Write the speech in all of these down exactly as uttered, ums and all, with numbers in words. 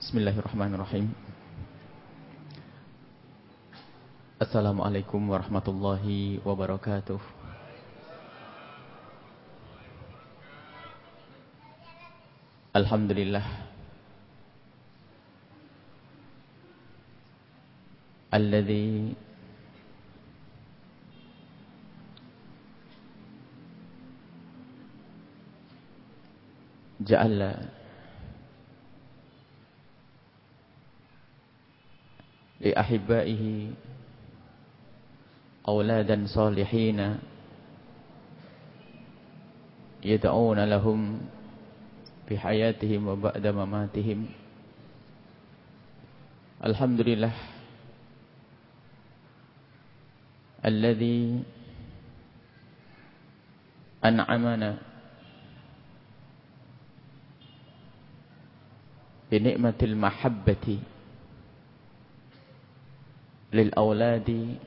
Bismillahirrahmanirrahim. Assalamualaikum warahmatullahi wabarakatuh. Alhamdulillah alladzi ja'ala li ahibbaihi auladan salihina yad'una lahum fi hayatihim wa ba'da mamatihim. Alhamdulillah alladzi an'amana bi ni'matil mahabbati lil auladi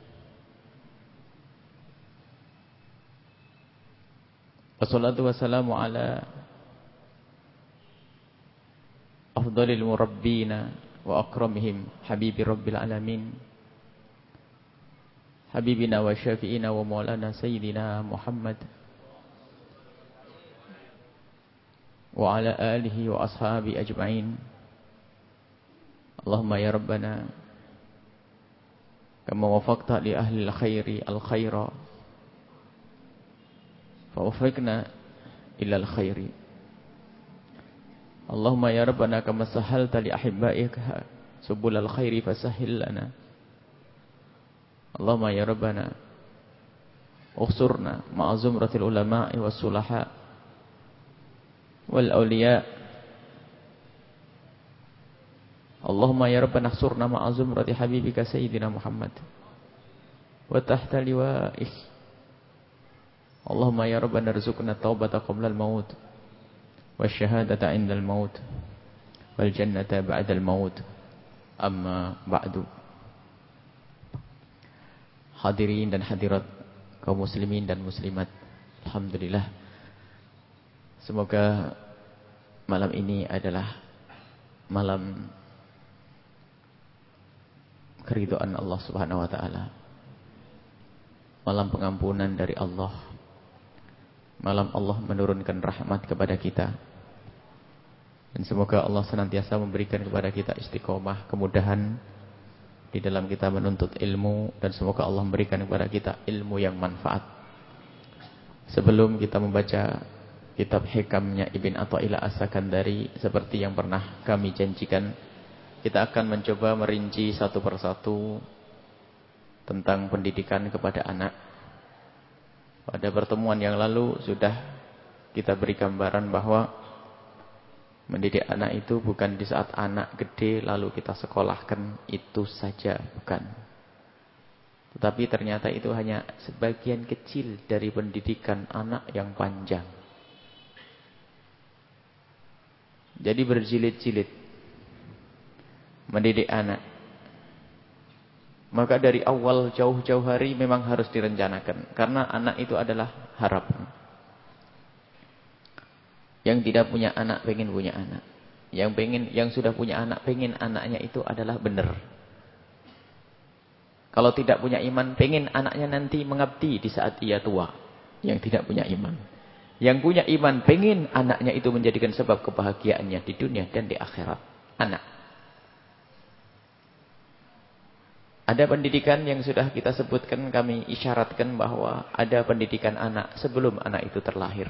wassalatu wassalamu ala afdalil murabbina wa akramihim habibi rabbil alamin habibina wa syafi'ina wa maulana sayyidina Muhammad wa ala alihi wa ashabi ajma'in. Allahumma ya rabbana kama wafaqta li ahli al-khairi al-khaira fa wafiqna ila al-khairi. Allahumma ya rabbana kama sahalta li ahibbaika subul al-khairi fasahhil lana. Allahumma ya rabbana ukhsurna ma'a zumratil ulama'i was sulaha wal awliya. Allahumma ya rabbana ukhsurna ma'a zumrati habibika sayyidina Muhammad wa tahta liwa'ih. Allahumma ya rabbana rzuqna taubata qabla al-maut wasyahadata indal maut wal jannata ba'dal maut. Amma ba'du. Hadirin dan hadirat kaum muslimin dan muslimat, alhamdulillah, semoga malam ini adalah malam keridhaan Allah Subhanahu wa taala, malam pengampunan dari Allah, malam Allah menurunkan rahmat kepada kita. Dan semoga Allah senantiasa memberikan kepada kita istiqomah, kemudahan di dalam kita menuntut ilmu. Dan semoga Allah memberikan kepada kita ilmu yang manfaat. Sebelum kita membaca kitab hikamnya Ibn Atha'illah As-Sakandari, seperti yang pernah kami janjikan, kita akan mencoba merinci satu persatu tentang pendidikan kepada anak. Pada pertemuan yang lalu sudah kita beri gambaran bahwa mendidik anak itu bukan di saat anak gede lalu kita sekolahkan, itu saja, bukan. Tetapi ternyata itu hanya sebagian kecil dari pendidikan anak yang panjang. Jadi berjilid-jilid mendidik anak. Maka dari awal jauh-jauh hari memang harus direncanakan. Karena anak itu adalah harapan. Yang tidak punya anak pengen punya anak. Yang pengen, yang sudah punya anak pengen anaknya itu adalah benar. Kalau tidak punya iman, pengen anaknya nanti mengabdi di saat ia tua. Yang tidak punya iman. Yang punya iman, pengen anaknya itu menjadikan sebab kebahagiaannya di dunia dan di akhirat. Anak. Ada pendidikan yang sudah kita sebutkan, kami isyaratkan bahwa ada pendidikan anak sebelum anak itu terlahir.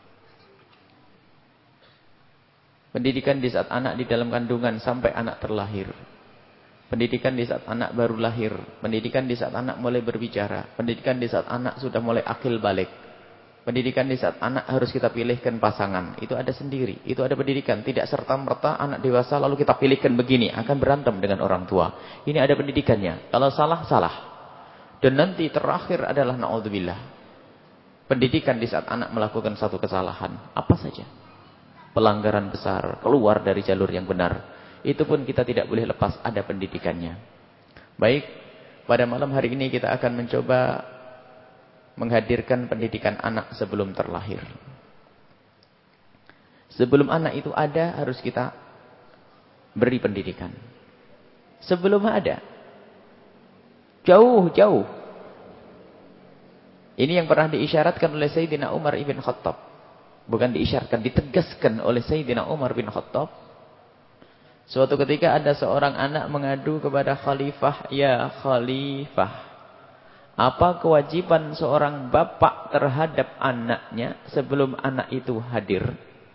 Pendidikan di saat anak di dalam kandungan sampai anak terlahir. Pendidikan di saat anak baru lahir. Pendidikan di saat anak mulai berbicara. Pendidikan di saat anak sudah mulai akil balik. Pendidikan di saat anak harus kita pilihkan pasangan. Itu ada sendiri. Itu ada pendidikan. Tidak serta-merta anak dewasa lalu kita pilihkan begini. Akan berantem dengan orang tua. Ini ada pendidikannya. Kalau salah, salah. Dan nanti terakhir adalah na'udzubillah. Pendidikan di saat anak melakukan satu kesalahan. Apa saja. Pelanggaran besar, keluar dari jalur yang benar. Itu pun kita tidak boleh lepas, ada pendidikannya. Baik, pada malam hari ini kita akan mencoba menghadirkan pendidikan anak sebelum terlahir. Sebelum anak itu ada, harus kita beri pendidikan. Sebelum ada. Jauh-jauh. Ini yang pernah diisyaratkan oleh Sayyidina Umar ibn Khattab. Bukan diisyaratkan, ditegaskan oleh Sayyidina Umar bin Khattab. Suatu ketika ada seorang anak mengadu kepada khalifah, "Ya khalifah, apa kewajiban seorang bapak terhadap anaknya sebelum anak itu hadir?"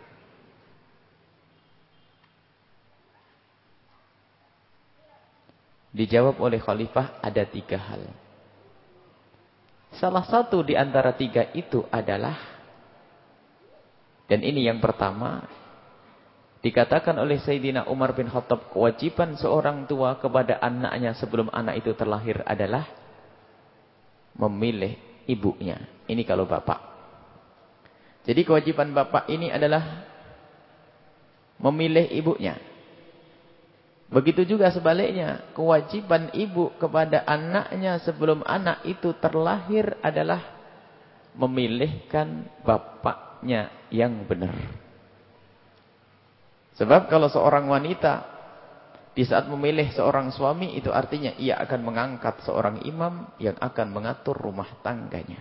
Dijawab oleh khalifah, ada tiga hal. Salah satu di antara tiga itu adalah, dan ini yang pertama, dikatakan oleh Sayyidina Umar bin Khattab, kewajiban seorang tua kepada anaknya sebelum anak itu terlahir adalah memilih ibunya. Ini kalau bapak. Jadi kewajiban bapak ini adalah memilih ibunya. Begitu juga sebaliknya, kewajiban ibu kepada anaknya sebelum anak itu terlahir adalah memilihkan bapaknya yang benar. Sebab kalau seorang wanita di saat memilih seorang suami, itu artinya ia akan mengangkat seorang imam yang akan mengatur rumah tangganya.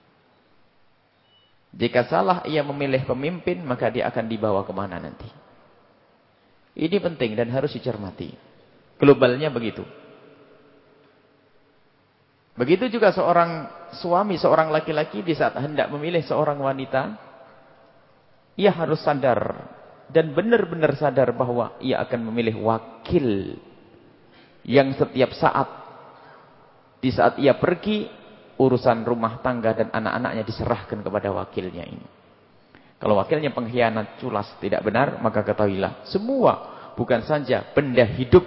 Jika salah ia memilih pemimpin, maka dia akan dibawa kemana nanti. Ini penting dan harus dicermati. Globalnya begitu. Begitu juga seorang suami, seorang laki-laki di saat hendak memilih seorang wanita, ia harus sadar dan benar-benar sadar bahwa ia akan memilih wakil yang setiap saat, di saat ia pergi, urusan rumah tangga dan anak-anaknya diserahkan kepada wakilnya ini. Kalau wakilnya pengkhianat, culas, tidak benar, maka ketahuilah, semua, bukan saja benda hidup,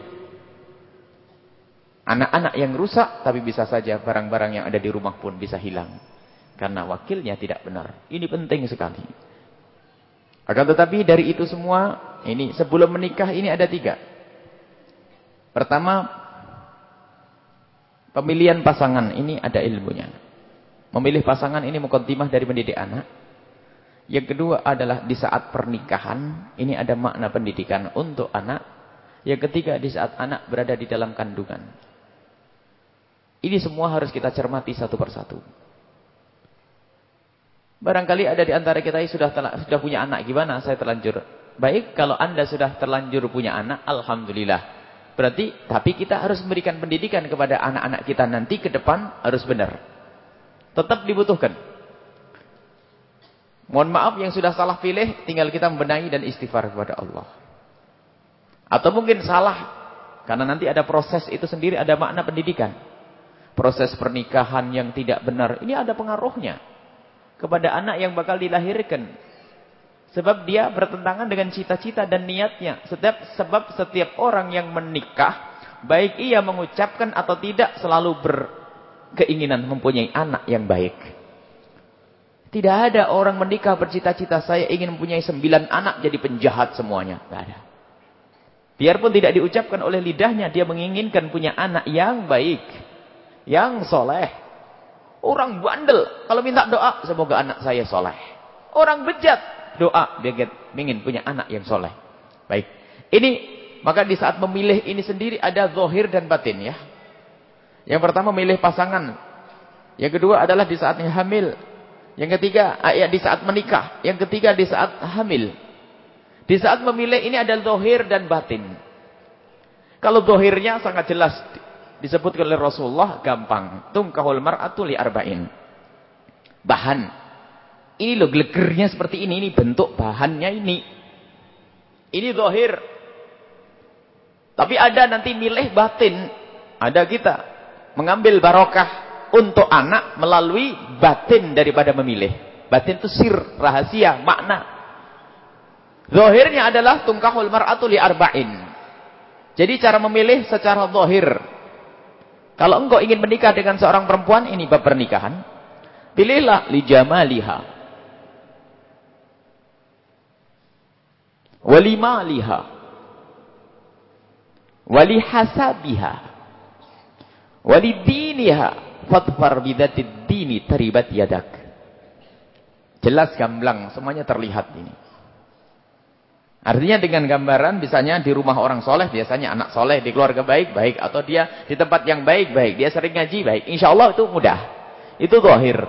anak-anak yang rusak, tapi bisa saja barang-barang yang ada di rumah pun bisa hilang. Karena wakilnya tidak benar. Ini penting sekali. Akan tetapi dari itu semua, ini sebelum menikah ini ada tiga. Pertama, pemilihan pasangan ini ada ilmunya. Memilih pasangan ini muqaddimah dari mendidik anak. Yang kedua adalah di saat pernikahan, ini ada makna pendidikan untuk anak. Yang ketiga di saat anak berada di dalam kandungan. Ini semua harus kita cermati satu persatu. Barangkali ada di antara kita yang sudah sudah punya anak, gimana? Saya terlanjur. Baik, kalau Anda sudah terlanjur punya anak, alhamdulillah. Berarti, tapi kita harus memberikan pendidikan kepada anak-anak kita nanti ke depan harus benar. Tetap dibutuhkan. Mohon maaf yang sudah salah pilih, tinggal kita membenahi dan istighfar kepada Allah. Atau mungkin salah, karena nanti ada proses itu sendiri, ada makna pendidikan. Proses pernikahan yang tidak benar, ini ada pengaruhnya kepada anak yang bakal dilahirkan. Sebab dia bertentangan dengan cita-cita dan niatnya. Setiap, sebab setiap orang yang menikah, baik ia mengucapkan atau tidak, selalu berkeinginan mempunyai anak yang baik. Tidak ada orang menikah bercita-cita saya ingin mempunyai sembilan anak jadi penjahat semuanya. Tidak ada. Biarpun tidak diucapkan oleh lidahnya, dia menginginkan punya anak yang baik. Yang soleh. Orang bandel. Kalau minta doa, semoga anak saya soleh. Orang bejat. Doa, dia ingin punya anak yang soleh. Baik. Ini, maka di saat memilih ini sendiri ada zahir dan batin ya. Yang pertama memilih pasangan. Yang kedua adalah di saatnya hamil. Yang ketiga, ya, di saat menikah. Yang ketiga, di saat hamil. Di saat memilih ini ada zahir dan batin. Kalau zahirnya sangat jelas disebutkan oleh Rasulullah, gampang. Tunkahul mar'atu li arba'in. Bahan. Ini loh gelegernya seperti ini. Ini bentuk bahannya ini. Ini zahir. Tapi ada nanti milih batin. Ada kita mengambil barokah untuk anak melalui batin daripada memilih. Batin itu sir, rahasia, makna. Zahirnya adalah tungkahul mar'atu li arba'in. Jadi cara memilih secara zahir. Kalau engkau ingin menikah dengan seorang perempuan, ini bab pernikahan. Pilihlah li jamaliha. Wali maliha. Wali hasabiha. Wali diniha. Fadfar bidatid dini taribat yadak. Jelas gamblang, semuanya terlihat ini. Artinya dengan gambaran, misalnya di rumah orang soleh, biasanya anak soleh, di keluarga baik-baik, atau dia di tempat yang baik-baik, dia sering ngaji baik. Insya Allah itu mudah. Itu zahir.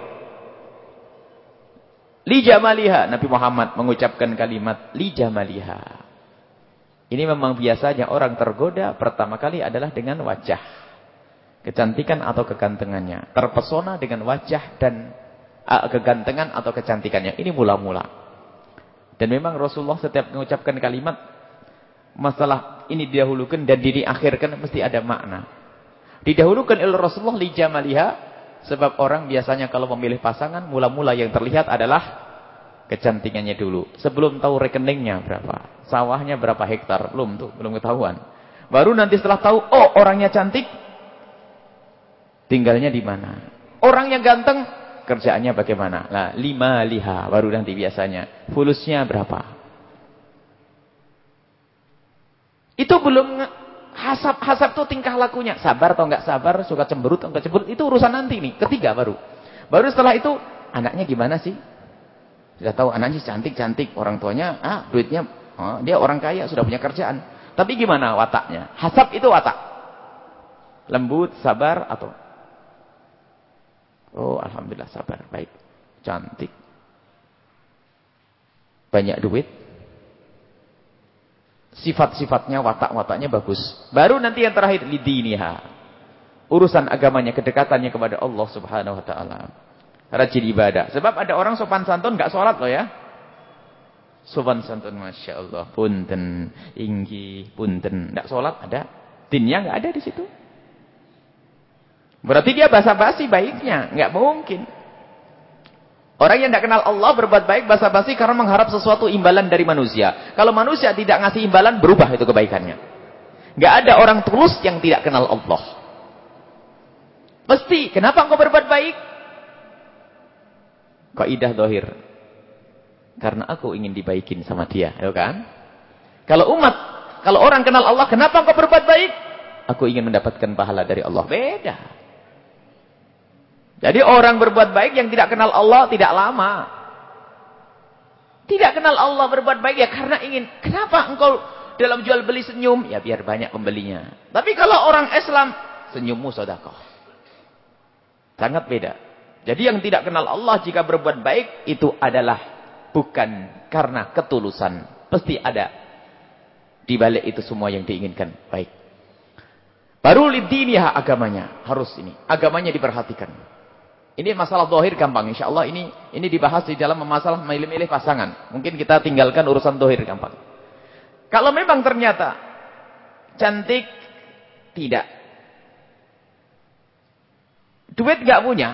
Li jamaliha, Nabi Muhammad mengucapkan kalimat li jamaliha. Ini memang biasanya orang tergoda pertama kali adalah dengan wajah. Kecantikan atau kegantengannya. Terpesona dengan wajah dan uh, kegantengan atau kecantikannya. Ini mula-mula. Dan memang Rasulullah setiap mengucapkan kalimat masalah ini didahulukan dan diakhirkan mesti ada makna. Didahulukan oleh Rasulullah li jamaliha sebab orang biasanya kalau memilih pasangan mula-mula yang terlihat adalah kecantikannya dulu. Sebelum tahu rekeningnya berapa, sawahnya berapa hektar, belum tuh, belum ketahuan. Baru nanti setelah tahu oh orangnya cantik, tinggalnya di mana. Orang yang ganteng kerjaannya bagaimana? Nah, lima liha baru nanti biasanya. Fulusnya berapa? Itu belum hasab-hasab tuh tingkah lakunya. Sabar atau enggak sabar, suka cemberut atau enggak cemberut, itu urusan nanti nih. Ketiga baru. Baru setelah itu anaknya gimana sih? Sudah tahu anaknya cantik-cantik, orang tuanya ah duitnya, oh, dia orang kaya, sudah punya kerjaan. Tapi gimana wataknya? Hasab itu watak. Lembut, sabar atau oh, alhamdulillah sabar, baik, cantik, banyak duit, sifat-sifatnya, watak-wataknya bagus. Baru nanti yang terakhir lidiniha, urusan agamanya, kedekatannya kepada Allah Subhanahu Wa Taala, rajin ibadah. Sebab ada orang sopan santun nggak sholat loh ya, sopan santun, masya Allah, punten, inggi, punten, nggak sholat ada, dinnya nggak ada di situ. Berarti dia basa-basi baiknya. Nggak mungkin. Orang yang tidak kenal Allah berbuat baik basa-basi karena mengharap sesuatu imbalan dari manusia. Kalau manusia tidak ngasih imbalan, berubah itu kebaikannya. Nggak ada orang tulus yang tidak kenal Allah. Mesti. Kenapa engkau berbuat baik? Kaidah zahir. Karena aku ingin dibaikin sama dia. Ya kan? Kalau umat, kalau orang kenal Allah, kenapa engkau berbuat baik? Aku ingin mendapatkan pahala dari Allah. Beda. Jadi orang berbuat baik yang tidak kenal Allah tidak lama. Tidak kenal Allah berbuat baik ya karena ingin. Kenapa engkau dalam jual beli senyum? Ya biar banyak pembelinya. Tapi kalau orang Islam, senyummu sedekah. Sangat beda. Jadi yang tidak kenal Allah jika berbuat baik itu adalah bukan karena ketulusan. Pasti ada di balik itu semua yang diinginkan. Baik. Baru lidiniha agamanya. Harus ini. Agamanya diperhatikan. Ini masalah zahir gampang. InsyaAllah ini ini dibahas di dalam masalah memilih-milih pasangan. Mungkin kita tinggalkan urusan zahir gampang. Kalau memang ternyata cantik, tidak. Duit nggak punya.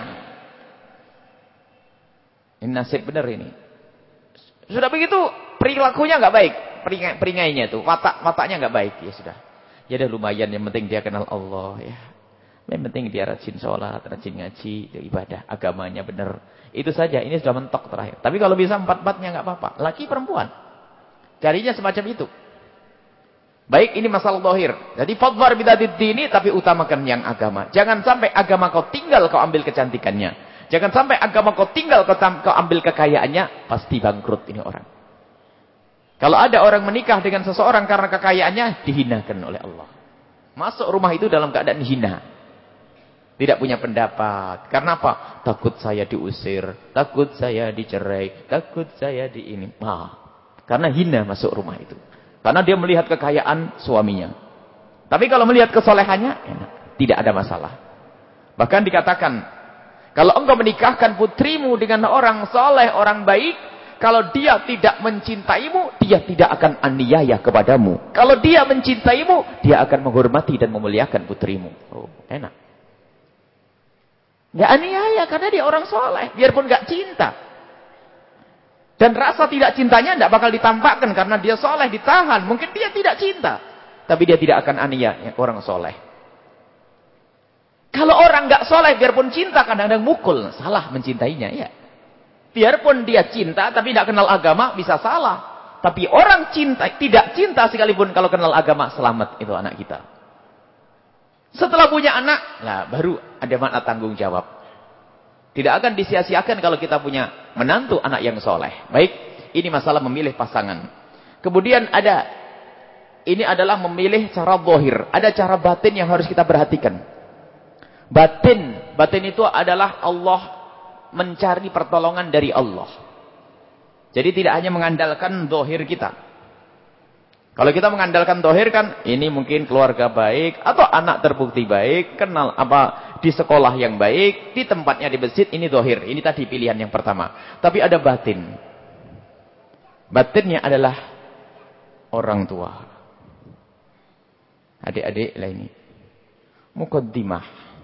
Ini nasib benar ini. Sudah begitu, perilakunya nggak baik. Peringainya itu, watak wataknya nggak baik. Ya sudah. Ya udah lumayan, yang penting dia kenal Allah ya. Yang penting dia rajin sholat, rajin ngaji, dia ibadah, agamanya benar. Itu saja, ini sudah mentok terakhir. Tapi kalau bisa empat-empatnya nggak apa-apa. Laki perempuan. Carinya semacam itu. Baik, ini masalah zahir. Jadi fadhar bidadid dini, tapi utamakan yang agama. Jangan sampai agama kau tinggal, kau ambil kecantikannya. Jangan sampai agama kau tinggal, kau, kau ambil kekayaannya. Pasti bangkrut ini orang. Kalau ada orang menikah dengan seseorang karena kekayaannya, dihinakan oleh Allah. Masuk rumah itu dalam keadaan hina. Tidak punya pendapat. Karena apa? Takut saya diusir. Takut saya dicerai. Takut saya di ini. Ah, karena hina masuk rumah itu. Karena dia melihat kekayaan suaminya. Tapi kalau melihat kesolehannya, enak. Tidak ada masalah. Bahkan dikatakan, kalau engkau menikahkan putrimu dengan orang soleh, orang baik, kalau dia tidak mencintaimu, dia tidak akan aniaya kepadamu. Kalau dia mencintaimu, dia akan menghormati dan memuliakan putrimu. Oh, enak. Nggak aniaya karena dia orang soleh. Biarpun nggak cinta. Dan rasa tidak cintanya tidak bakal ditampakkan karena dia soleh, ditahan. Mungkin dia tidak cinta. Tapi dia tidak akan aniaya orang soleh. Kalau orang nggak soleh, biarpun cinta kadang-kadang mukul. Salah mencintainya ya. Biarpun dia cinta tapi tidak kenal agama, bisa salah. Tapi orang cinta, tidak cinta sekalipun kalau kenal agama, selamat itu anak kita. Setelah punya anak, nah baru ada makna tanggung jawab. Tidak akan disia-siakan kalau kita punya menantu anak yang soleh. Baik, ini masalah memilih pasangan. Kemudian ada, ini adalah memilih cara zahir. Ada cara batin yang harus kita perhatikan. Batin, batin itu adalah Allah mencari pertolongan dari Allah. Jadi tidak hanya mengandalkan zahir kita. Kalau kita mengandalkan zahir kan, ini mungkin keluarga baik, atau anak terbukti baik, kenal apa di sekolah yang baik, di tempatnya di masjid, ini zahir. Ini tadi pilihan yang pertama. Tapi ada batin. Batinnya adalah orang tua. Adik-adik lah ini. Muqaddimah.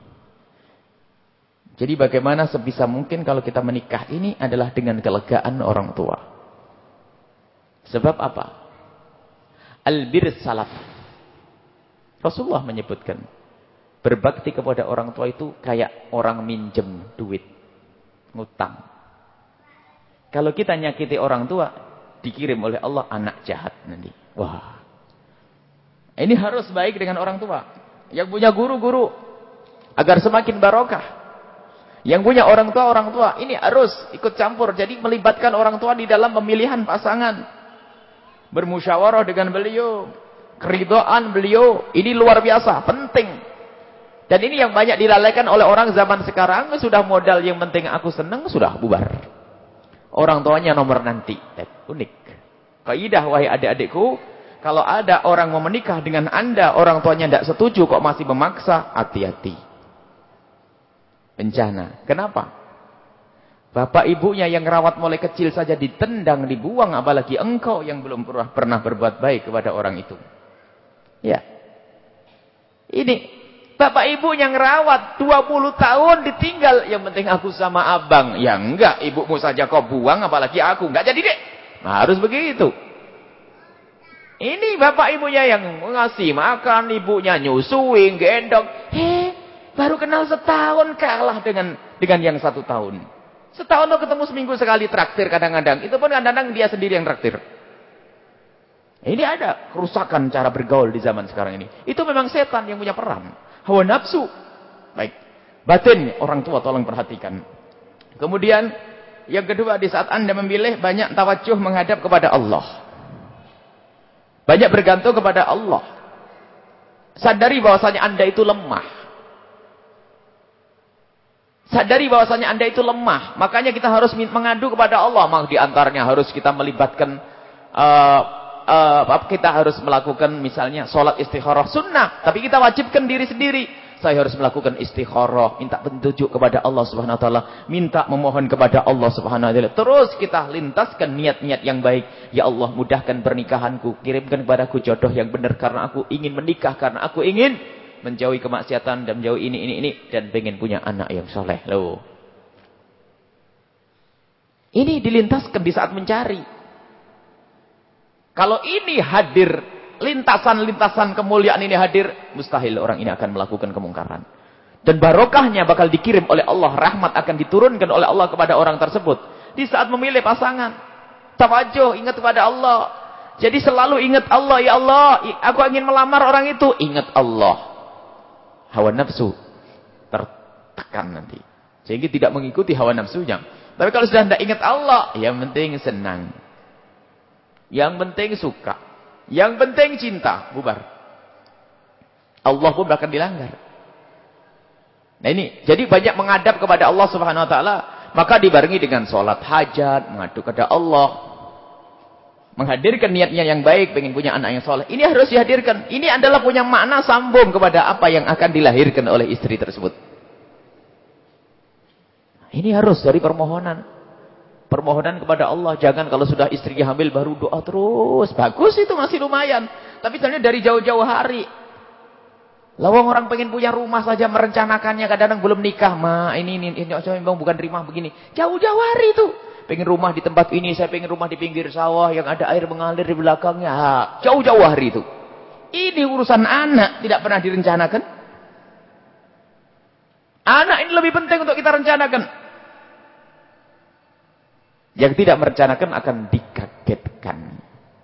Jadi bagaimana sebisa mungkin kalau kita menikah ini adalah dengan kelegaan orang tua. Sebab apa? Albir salaf. Rasulullah menyebutkan. Berbakti kepada orang tua itu kayak orang minjem duit. Ngutang. Kalau kita nyakiti orang tua, dikirim oleh Allah anak jahat nanti. Wah. Ini harus baik dengan orang tua. Yang punya guru-guru. Agar semakin barokah. Yang punya orang tua, orang tua. Ini harus ikut campur. Jadi melibatkan orang tua di dalam pemilihan pasangan. Bermusyawarah dengan beliau. Keridhaan beliau. Ini luar biasa. Penting. Dan ini yang banyak dilalaikan oleh orang zaman sekarang. Sudah modal yang penting aku senang. Sudah bubar. Orang tuanya nomor nanti. Unik. Kaidah wahai adik-adikku. Kalau ada orang mau menikah dengan anda. Orang tuanya tidak setuju kok masih memaksa. Hati-hati. Bencana. Kenapa? Bapak ibunya yang rawat mulai kecil saja ditendang, dibuang. Apalagi engkau yang belum pernah, pernah berbuat baik kepada orang itu. Ya. Ini. Bapak ibu yang rawat dua puluh tahun ditinggal. Yang penting aku sama abang. Ya enggak. Ibumu saja kau buang. Apalagi aku. Enggak jadi deh. Nah, harus begitu. Ini bapak ibunya yang ngasih makan. Ibunya nyusuin. Gendong. Hei. Baru kenal setahun. Kalah dengan dengan yang satu tahun. Setahun lo ketemu seminggu sekali traktir kadang-kadang. Itu pun kadang-kadang dia sendiri yang traktir. Ini ada kerusakan cara bergaul di zaman sekarang ini. Itu memang setan yang punya peran. Hawa nafsu. Baik. Batin, orang tua tolong perhatikan. Kemudian, yang kedua, di saat anda memilih, banyak tawajuh menghadap kepada Allah. Banyak bergantung kepada Allah. Sadari bahwasanya anda itu lemah. Sadari bahwasanya anda itu lemah. Makanya kita harus mengadu kepada Allah. Maka di antaranya harus kita melibatkan... Uh, Uh, kita harus melakukan misalnya sholat istikharah sunnah, tapi kita wajibkan diri sendiri. Saya harus melakukan istikharah, minta petunjuk kepada Allah Subhanahu wa taala, minta memohon kepada Allah Subhanahu wa taala. Terus kita lintaskan niat-niat yang baik. Ya Allah, mudahkan pernikahanku, kirimkan kepadaku jodoh yang benar karena aku ingin menikah, karena aku ingin menjauhi kemaksiatan dan menjauhi ini ini ini dan pengen punya anak yang soleh. Loh. Ini dilintaskan di saat mencari. Kalau ini hadir, lintasan-lintasan kemuliaan ini hadir, mustahil orang ini akan melakukan kemungkaran. Dan barokahnya bakal dikirim oleh Allah, rahmat akan diturunkan oleh Allah kepada orang tersebut. Di saat memilih pasangan, tawajuh, ingat kepada Allah. Jadi selalu ingat Allah, ya Allah, aku ingin melamar orang itu, ingat Allah. Hawa nafsu tertekan nanti. Sehingga tidak mengikuti hawa nafsunya. Tapi kalau sudah tidak ingat Allah, yang penting senang. Yang penting suka. Yang penting cinta. Bubar. Allah pun bahkan dilanggar. Nah ini. Jadi banyak menghadap kepada Allah Subhanahu Wa Taala. Maka dibarengi dengan sholat hajat. Mengadu kepada Allah. Menghadirkan niatnya yang baik. Pengen punya anak yang soleh. Ini harus dihadirkan. Ini adalah punya makna sambung kepada apa yang akan dilahirkan oleh istri tersebut. Ini harus dari permohonan. Permohonan kepada Allah. Jangan kalau sudah istrinya hamil baru doa terus. Bagus itu masih lumayan. Tapi sebenarnya dari jauh-jauh hari. Lawang orang pengen punya rumah saja merencanakannya. Kadang-kadang belum nikah. Ma ini, ini, ini. Saya memang bukan rumah begini. Jauh-jauh hari itu. Pengen rumah di tempat ini. Saya pengen rumah di pinggir sawah. Yang ada air mengalir di belakangnya. Jauh-jauh hari itu. Ini urusan anak. Tidak pernah direncanakan. Anak ini lebih penting untuk kita rencanakan. Yang tidak merencanakan akan dikagetkan.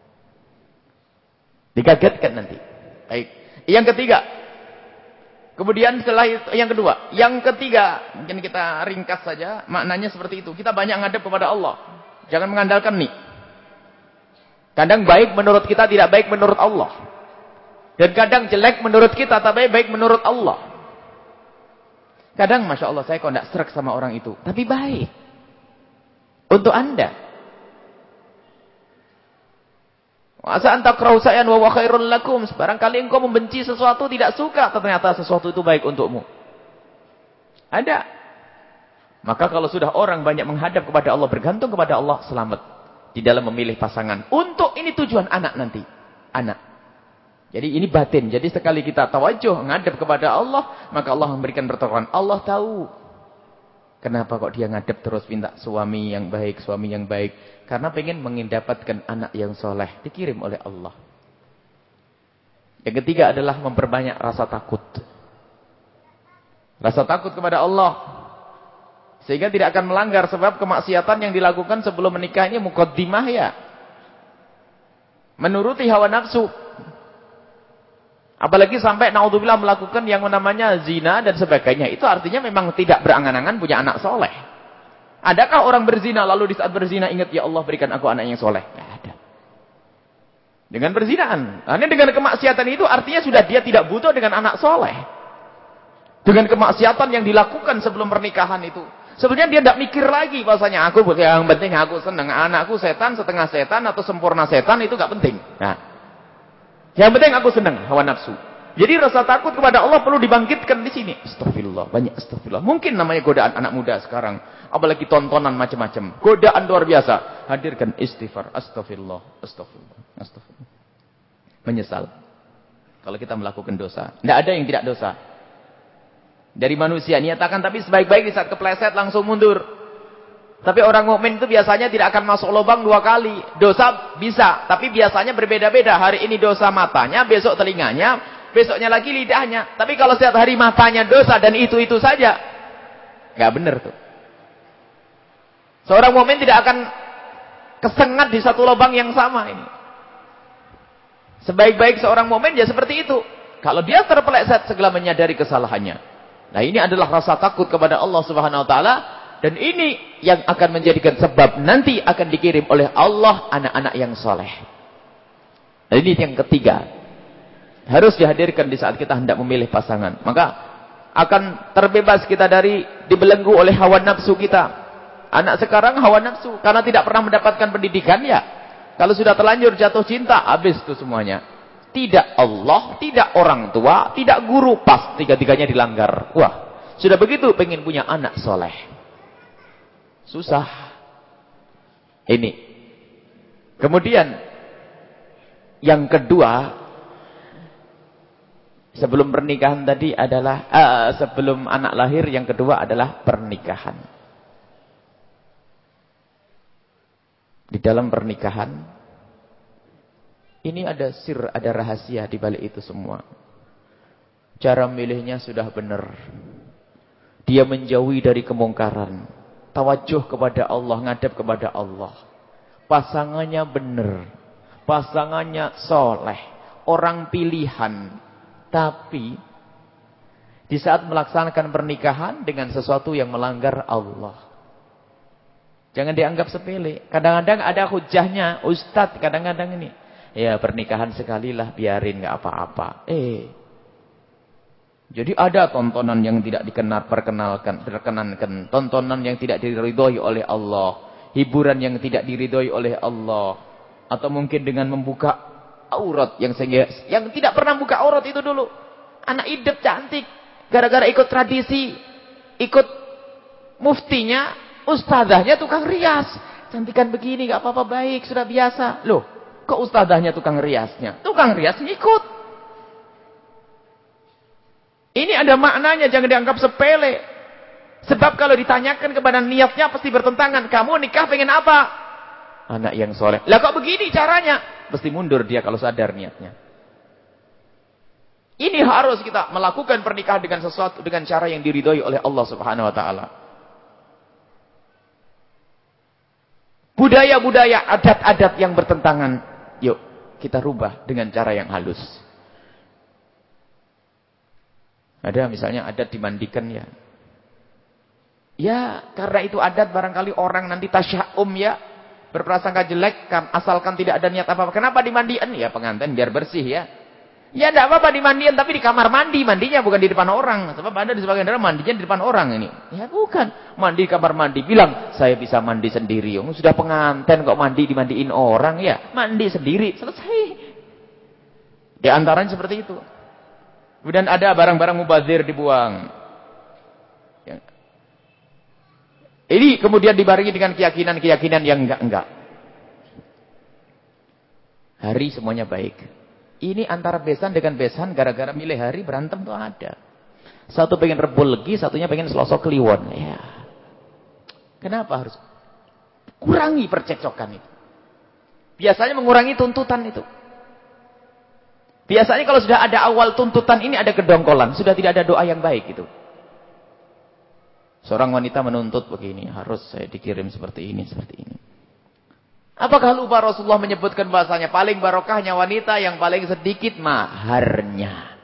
Dikagetkan nanti. Baik. Yang ketiga. Kemudian setelah itu, yang kedua. Yang ketiga. Mungkin kita ringkas saja. Maknanya seperti itu. Kita banyak ngadep kepada Allah. Jangan mengandalkan nih. Kadang baik menurut kita, tidak baik menurut Allah. Dan kadang jelek menurut kita, tapi baik menurut Allah. Kadang, Masya Allah, saya kok tidak serak sama orang itu. Tapi baik. Untuk Anda. Asa anta krahu sayan wa khairul lakum. Barangkali engkau membenci sesuatu, tidak suka. Ternyata sesuatu itu baik untukmu. Ada. Maka kalau sudah orang banyak menghadap kepada Allah, bergantung kepada Allah, selamat. Di dalam memilih pasangan. Untuk ini tujuan anak nanti. Anak. Jadi ini batin. Jadi sekali kita tawajuh, menghadap kepada Allah, maka Allah memberikan pertolongan. Allah tahu. Kenapa kok dia ngadep terus minta suami yang baik, suami yang baik. Karena pengen mendapatkan anak yang soleh. Dikirim oleh Allah. Yang ketiga adalah memperbanyak rasa takut. Rasa takut kepada Allah. Sehingga tidak akan melanggar. Sebab kemaksiatan yang dilakukan sebelum menikah ini muqaddimah ya. Menuruti hawa nafsu. Apalagi sampai naudzubillah melakukan yang namanya zina dan sebagainya. Itu artinya memang tidak berangan-angan punya anak soleh. Adakah orang berzina lalu di saat berzina ingat, ya Allah berikan aku anak yang soleh? Tidak ada. Dengan berzinaan. Hanya dengan kemaksiatan itu artinya sudah dia tidak butuh dengan anak soleh. Dengan kemaksiatan yang dilakukan sebelum pernikahan itu. Sebenarnya dia tidak mikir lagi bahwasanya aku yang penting aku senang anakku setan setengah setan atau sempurna setan itu tidak penting. Nah. Yang penting aku senang, hawa nafsu. Jadi rasa takut kepada Allah perlu dibangkitkan di sini. Astagfirullah, banyak astagfirullah. Mungkin namanya godaan anak muda sekarang. Apalagi tontonan macam-macam. Godaan luar biasa. Hadirkan istighfar. Astagfirullah, astagfirullah, astagfirullah. Menyesal. Kalau kita melakukan dosa. Tidak ada yang tidak dosa. Dari manusia, niatakan tapi sebaik-baik di saat kepleset langsung mundur. Tapi orang mukmin itu biasanya tidak akan masuk lubang dua kali. Dosa bisa, tapi biasanya berbeda-beda. Hari ini dosa matanya, besok telinganya, besoknya lagi lidahnya. Tapi kalau setiap hari matanya dosa dan itu-itu saja, nggak benar tuh. Seorang mukmin tidak akan kesengat di satu lubang yang sama ini. Sebaik-baik seorang mukmin ya seperti itu. Kalau dia terpeleset segala menyadari kesalahannya. Nah, ini adalah rasa takut kepada Allah Subhanahu wa taala. Dan ini yang akan menjadikan sebab nanti akan dikirim oleh Allah anak-anak yang soleh. Dan ini yang ketiga. Harus dihadirkan di saat kita hendak memilih pasangan. Maka akan terbebas kita dari dibelenggu oleh hawa nafsu kita. Anak sekarang hawa nafsu. Karena tidak pernah mendapatkan pendidikan ya. Kalau sudah terlanjur jatuh cinta, habis itu semuanya. Tidak Allah, tidak orang tua, tidak guru. Pas tiga-tiganya dilanggar. Wah, sudah begitu pengen punya anak soleh. Susah. Ini. Kemudian yang kedua, sebelum pernikahan tadi adalah uh, sebelum anak lahir, yang kedua adalah pernikahan. Di dalam pernikahan ini ada sir, ada rahasia di balik itu semua. Cara milihnya sudah benar. Dia menjauhi dari kemungkaran. Tawajuh kepada Allah, ngadap kepada Allah. Pasangannya benar. Pasangannya soleh. Orang pilihan. Tapi di saat melaksanakan pernikahan dengan sesuatu yang melanggar Allah. Jangan dianggap sepele. Kadang-kadang ada hujahnya. Ustadz kadang-kadang ini. Ya pernikahan sekalilah biarin gak apa-apa. Eh. Jadi ada tontonan yang tidak dikenal, perkenalkan, perkenankan. Tontonan yang tidak diridhoi oleh Allah. Hiburan yang tidak diridhoi oleh Allah. Atau mungkin dengan membuka aurat yang sehingga, yang tidak pernah buka aurat itu dulu. Anak hidup cantik. Gara-gara ikut tradisi. Ikut muftinya. Ustazahnya tukang rias. Cantikan begini gak apa-apa baik. Sudah biasa. Loh, kok ustazahnya tukang riasnya? Tukang rias ngikut. Ini ada maknanya, jangan dianggap sepele. Sebab kalau ditanyakan kepada niatnya pasti bertentangan. Kamu nikah pengen apa? Anak yang soleh. Lah kok begini caranya? Pasti mundur dia kalau sadar niatnya. Ini harus kita melakukan pernikahan dengan sesuatu, dengan cara yang diridhoi oleh Allah Subhanahu wa taala. Budaya-budaya, adat-adat yang bertentangan, yuk kita rubah dengan cara yang halus. Ada misalnya adat dimandikan ya. Ya, karena itu adat barangkali orang nanti tasya'um ya. Berprasangka jelek, kan, asalkan tidak ada niat apa-apa. Kenapa dimandiin? Ya pengantin biar bersih ya. Ya tidak apa-apa dimandiin, tapi di kamar mandi. Mandinya bukan di depan orang. Sebab ada di sebagian daerah mandinya di depan orang ini. Ya bukan. Mandi di kamar mandi. Bilang, saya bisa mandi sendiri. Oh, sudah pengantin kok mandi dimandiin orang. Ya, mandi sendiri. Selesai. Di antaranya seperti itu. Kemudian ada barang-barang mubazir dibuang. Ya. Ini kemudian dibarengi dengan keyakinan-keyakinan yang enggak-enggak. Hari semuanya baik. Ini antara besan dengan besan, gara-gara milih hari berantem tuh ada. Satu pengen rebul lagi, satunya pengen selosok kliwon. Ya. Kenapa harus? Kurangi percekcokan itu. Biasanya mengurangi tuntutan itu. Biasanya kalau sudah ada awal tuntutan ini ada kedongkolan. Sudah tidak ada doa yang baik itu. Seorang wanita menuntut begini. Harus saya dikirim seperti ini, seperti ini. Apakah lupa Rasulullah menyebutkan bahasanya paling barokahnya wanita yang paling sedikit maharnya.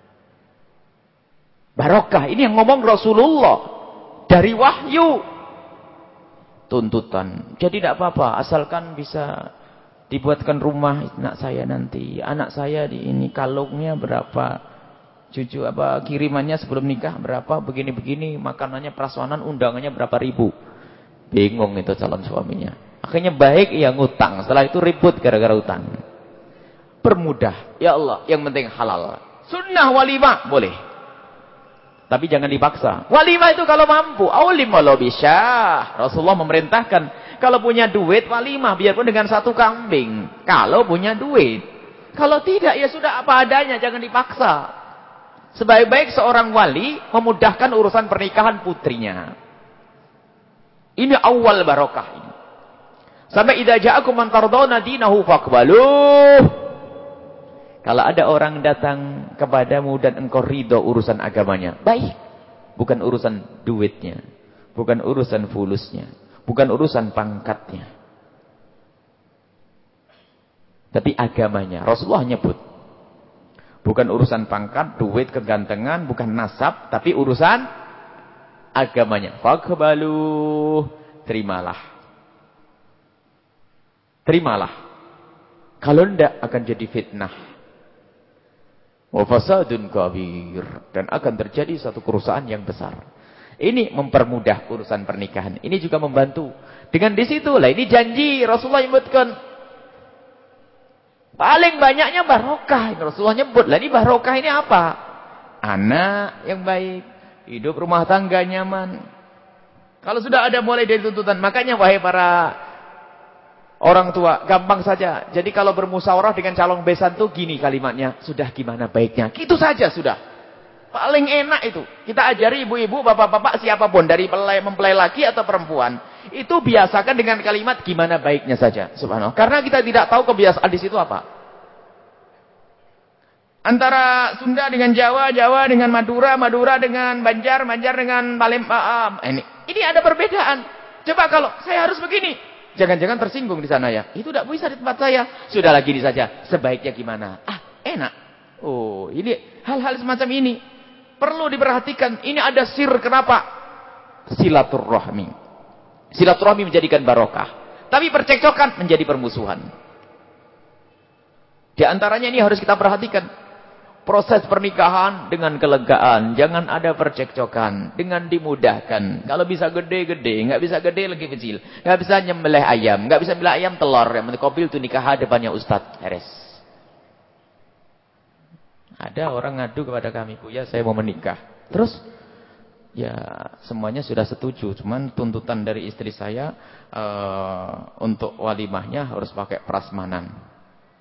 Barokah. Ini yang ngomong Rasulullah. Dari wahyu. Tuntutan. Jadi tidak apa-apa. Asalkan bisa dibuatkan rumah anak saya nanti. Anak saya di ini kalungnya berapa. Cucu apa kirimannya sebelum nikah berapa. Begini-begini. Makanannya prasmanan undangannya berapa ribu. Bingung itu calon suaminya. Akhirnya baik ya ngutang. Setelah itu ribut gara-gara utang. Permudah. Ya Allah. Yang penting halal. Sunnah walimah. Boleh. Tapi jangan dipaksa. Walimah itu kalau mampu. Aulim walau bisa. Rasulullah memerintahkan. Kalau punya duit walimah. Biarpun dengan satu kambing. Kalau punya duit. Kalau tidak ya sudah apa adanya. Jangan dipaksa. Sebaik-baik seorang wali. Memudahkan urusan pernikahan putrinya. Ini awal barokah ini. Sampai idza ja'akum man tardawna dinahu faqbaluh. Kalau ada orang datang kepadamu dan engkau ridho urusan agamanya, baik. Bukan urusan duitnya, bukan urusan fulusnya, bukan urusan pangkatnya. Tapi agamanya. Rasulullah nyebut. Bukan urusan pangkat, duit, kegantengan, bukan nasab, tapi urusan agamanya. Faqbaluh. Terimalah. Terimalah. Kalau tidak akan jadi fitnah. Wa fasadun kabir. Dan akan terjadi satu kerusakan yang besar. Ini mempermudah urusan pernikahan. Ini juga membantu. Dengan di situ lah ini janji Rasulullah menyebutkan. Paling banyaknya barokah. Rasulullah nyebut. Lah ini barokah ini apa? Anak yang baik. Hidup rumah tangga nyaman. Kalau sudah ada mulai dari tuntutan. Makanya wahai para orang tua, gampang saja. Jadi kalau bermusyawarah dengan calon besan tuh gini kalimatnya. Sudah gimana baiknya. Itu saja sudah. Paling enak itu. Kita ajari ibu-ibu, bapak-bapak, siapapun. Dari mempelai laki atau perempuan. Itu biasakan dengan kalimat gimana baiknya saja. Subhanallah. Karena kita tidak tahu kebiasaan di situ apa. Antara Sunda dengan Jawa, Jawa dengan Madura, Madura dengan Banjar, Banjar dengan Palembang. Ini, ini ada perbedaan. Coba kalau saya harus begini. Jangan-jangan tersinggung di sana ya. Itu tidak bisa di tempat saya. Sudahlah gini saja. Sebaiknya gimana? Ah, enak. Oh, ini hal-hal semacam ini. Perlu diperhatikan. Ini ada sir kenapa? Silaturahmi. Silaturahmi menjadikan barokah. Tapi percekcokan menjadi permusuhan. Di antaranya ini harus kita perhatikan. Proses pernikahan dengan kelegaan. Jangan ada percekcokan. Dengan dimudahkan. Kalau bisa gede-gede. Nggak bisa gede lagi kecil. Nggak bisa nyembelih ayam. Nggak bisa nyembelih ayam telur. Yang penting kopil itu nikah depannya Ustadz. Heres. Ada orang ngadu kepada kami. Bu ya saya mau menikah. Terus. Ya semuanya sudah setuju. Cuman tuntutan dari istri saya. Uh, untuk walimahnya harus pakai prasmanan.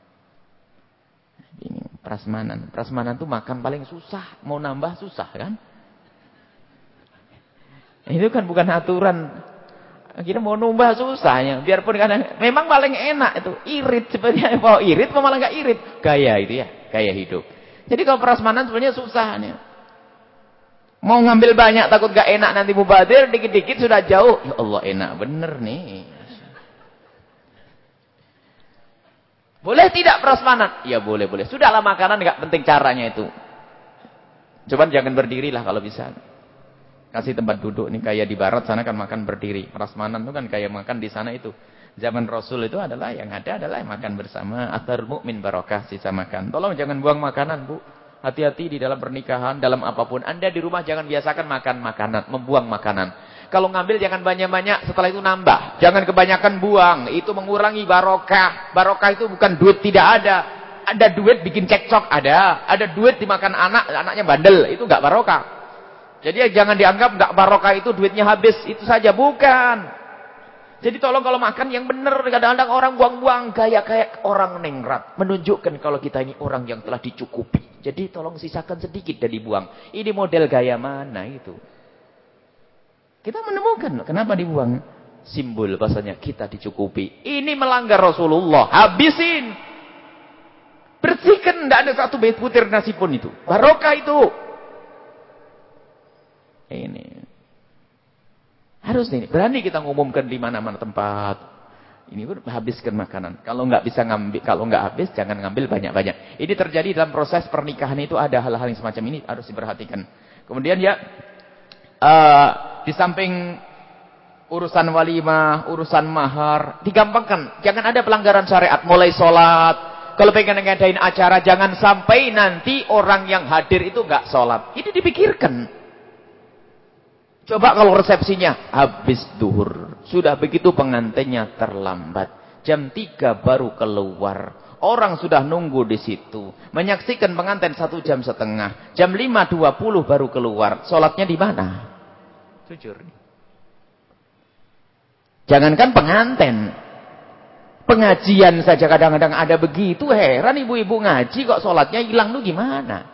Ini prasmanan. Prasmanan itu makan paling susah. Mau nambah susah kan? Itu kan bukan aturan. Kita mau nambah susahnya. Biarpun kadang memang paling enak itu. Irit sebenarnya. Mau irit mau malah nggak irit. Gaya itu ya. Gaya hidup. Jadi kalau prasmanan sebenarnya susah nih. Mau ngambil banyak takut gak enak nanti mubadir. Dikit-dikit sudah jauh. Ya Allah enak bener nih. Boleh tidak prasmanan? Ya boleh, boleh. Sudahlah makanan enggak penting caranya itu. Cuman jangan berdiri lah kalau bisa. Kasih tempat duduk nih kayak di barat sana kan makan berdiri. Prasmanan itu kan kayak makan di sana itu. Zaman Rasul itu adalah yang ada adalah makan bersama. Athar mukmin barokah sisa makan. Tolong jangan buang makanan, Bu. Hati-hati di dalam pernikahan, dalam apapun. Anda di rumah jangan biasakan makan makanan, membuang makanan. Kalau ngambil jangan banyak-banyak, setelah itu nambah. Jangan kebanyakan buang, itu mengurangi barokah. Barokah itu bukan duit tidak ada. Ada duit bikin cekcok, ada. Ada duit dimakan anak, anaknya bandel, itu enggak barokah. Jadi jangan dianggap enggak barokah itu duitnya habis, itu saja, bukan. Jadi tolong kalau makan yang benar, kadang-kadang orang buang-buang gaya kayak orang nengrat, menunjukkan kalau kita ini orang yang telah dicukupi. Jadi tolong sisakan sedikit dan dibuang. Ini model gaya mana itu? Kita menemukan kenapa dibuang? Simbol bahasanya kita dicukupi. Ini melanggar Rasulullah. Habisin. Bersihkan, tidak ada satu butir nasi pun itu. Barokah itu. Ini. Harus nih, berani kita ngumumkan di mana-mana tempat. Ini pun habiskan makanan. Kalau nggak bisa ngambil, kalau nggak habis jangan ngambil banyak-banyak. Ini terjadi dalam proses pernikahan itu ada hal-hal yang semacam ini harus diperhatikan. Kemudian ya uh, di samping urusan walimah, urusan mahar, digampangkan. Jangan ada pelanggaran syariat. Mulai sholat, kalau pengen ngadain acara jangan sampai nanti orang yang hadir itu nggak sholat. Ini dipikirkan. Coba kalau resepsinya habis duhur. Sudah begitu pengantinnya terlambat. Jam tiga baru keluar. Orang sudah nunggu di situ. Menyaksikan pengantin satu jam setengah. Jam lima dua puluh baru keluar. Sholatnya di mana? Jujur. Jangankan pengantin. Pengajian saja kadang-kadang ada begitu. Heran ibu-ibu ngaji kok sholatnya hilang tuh gimana?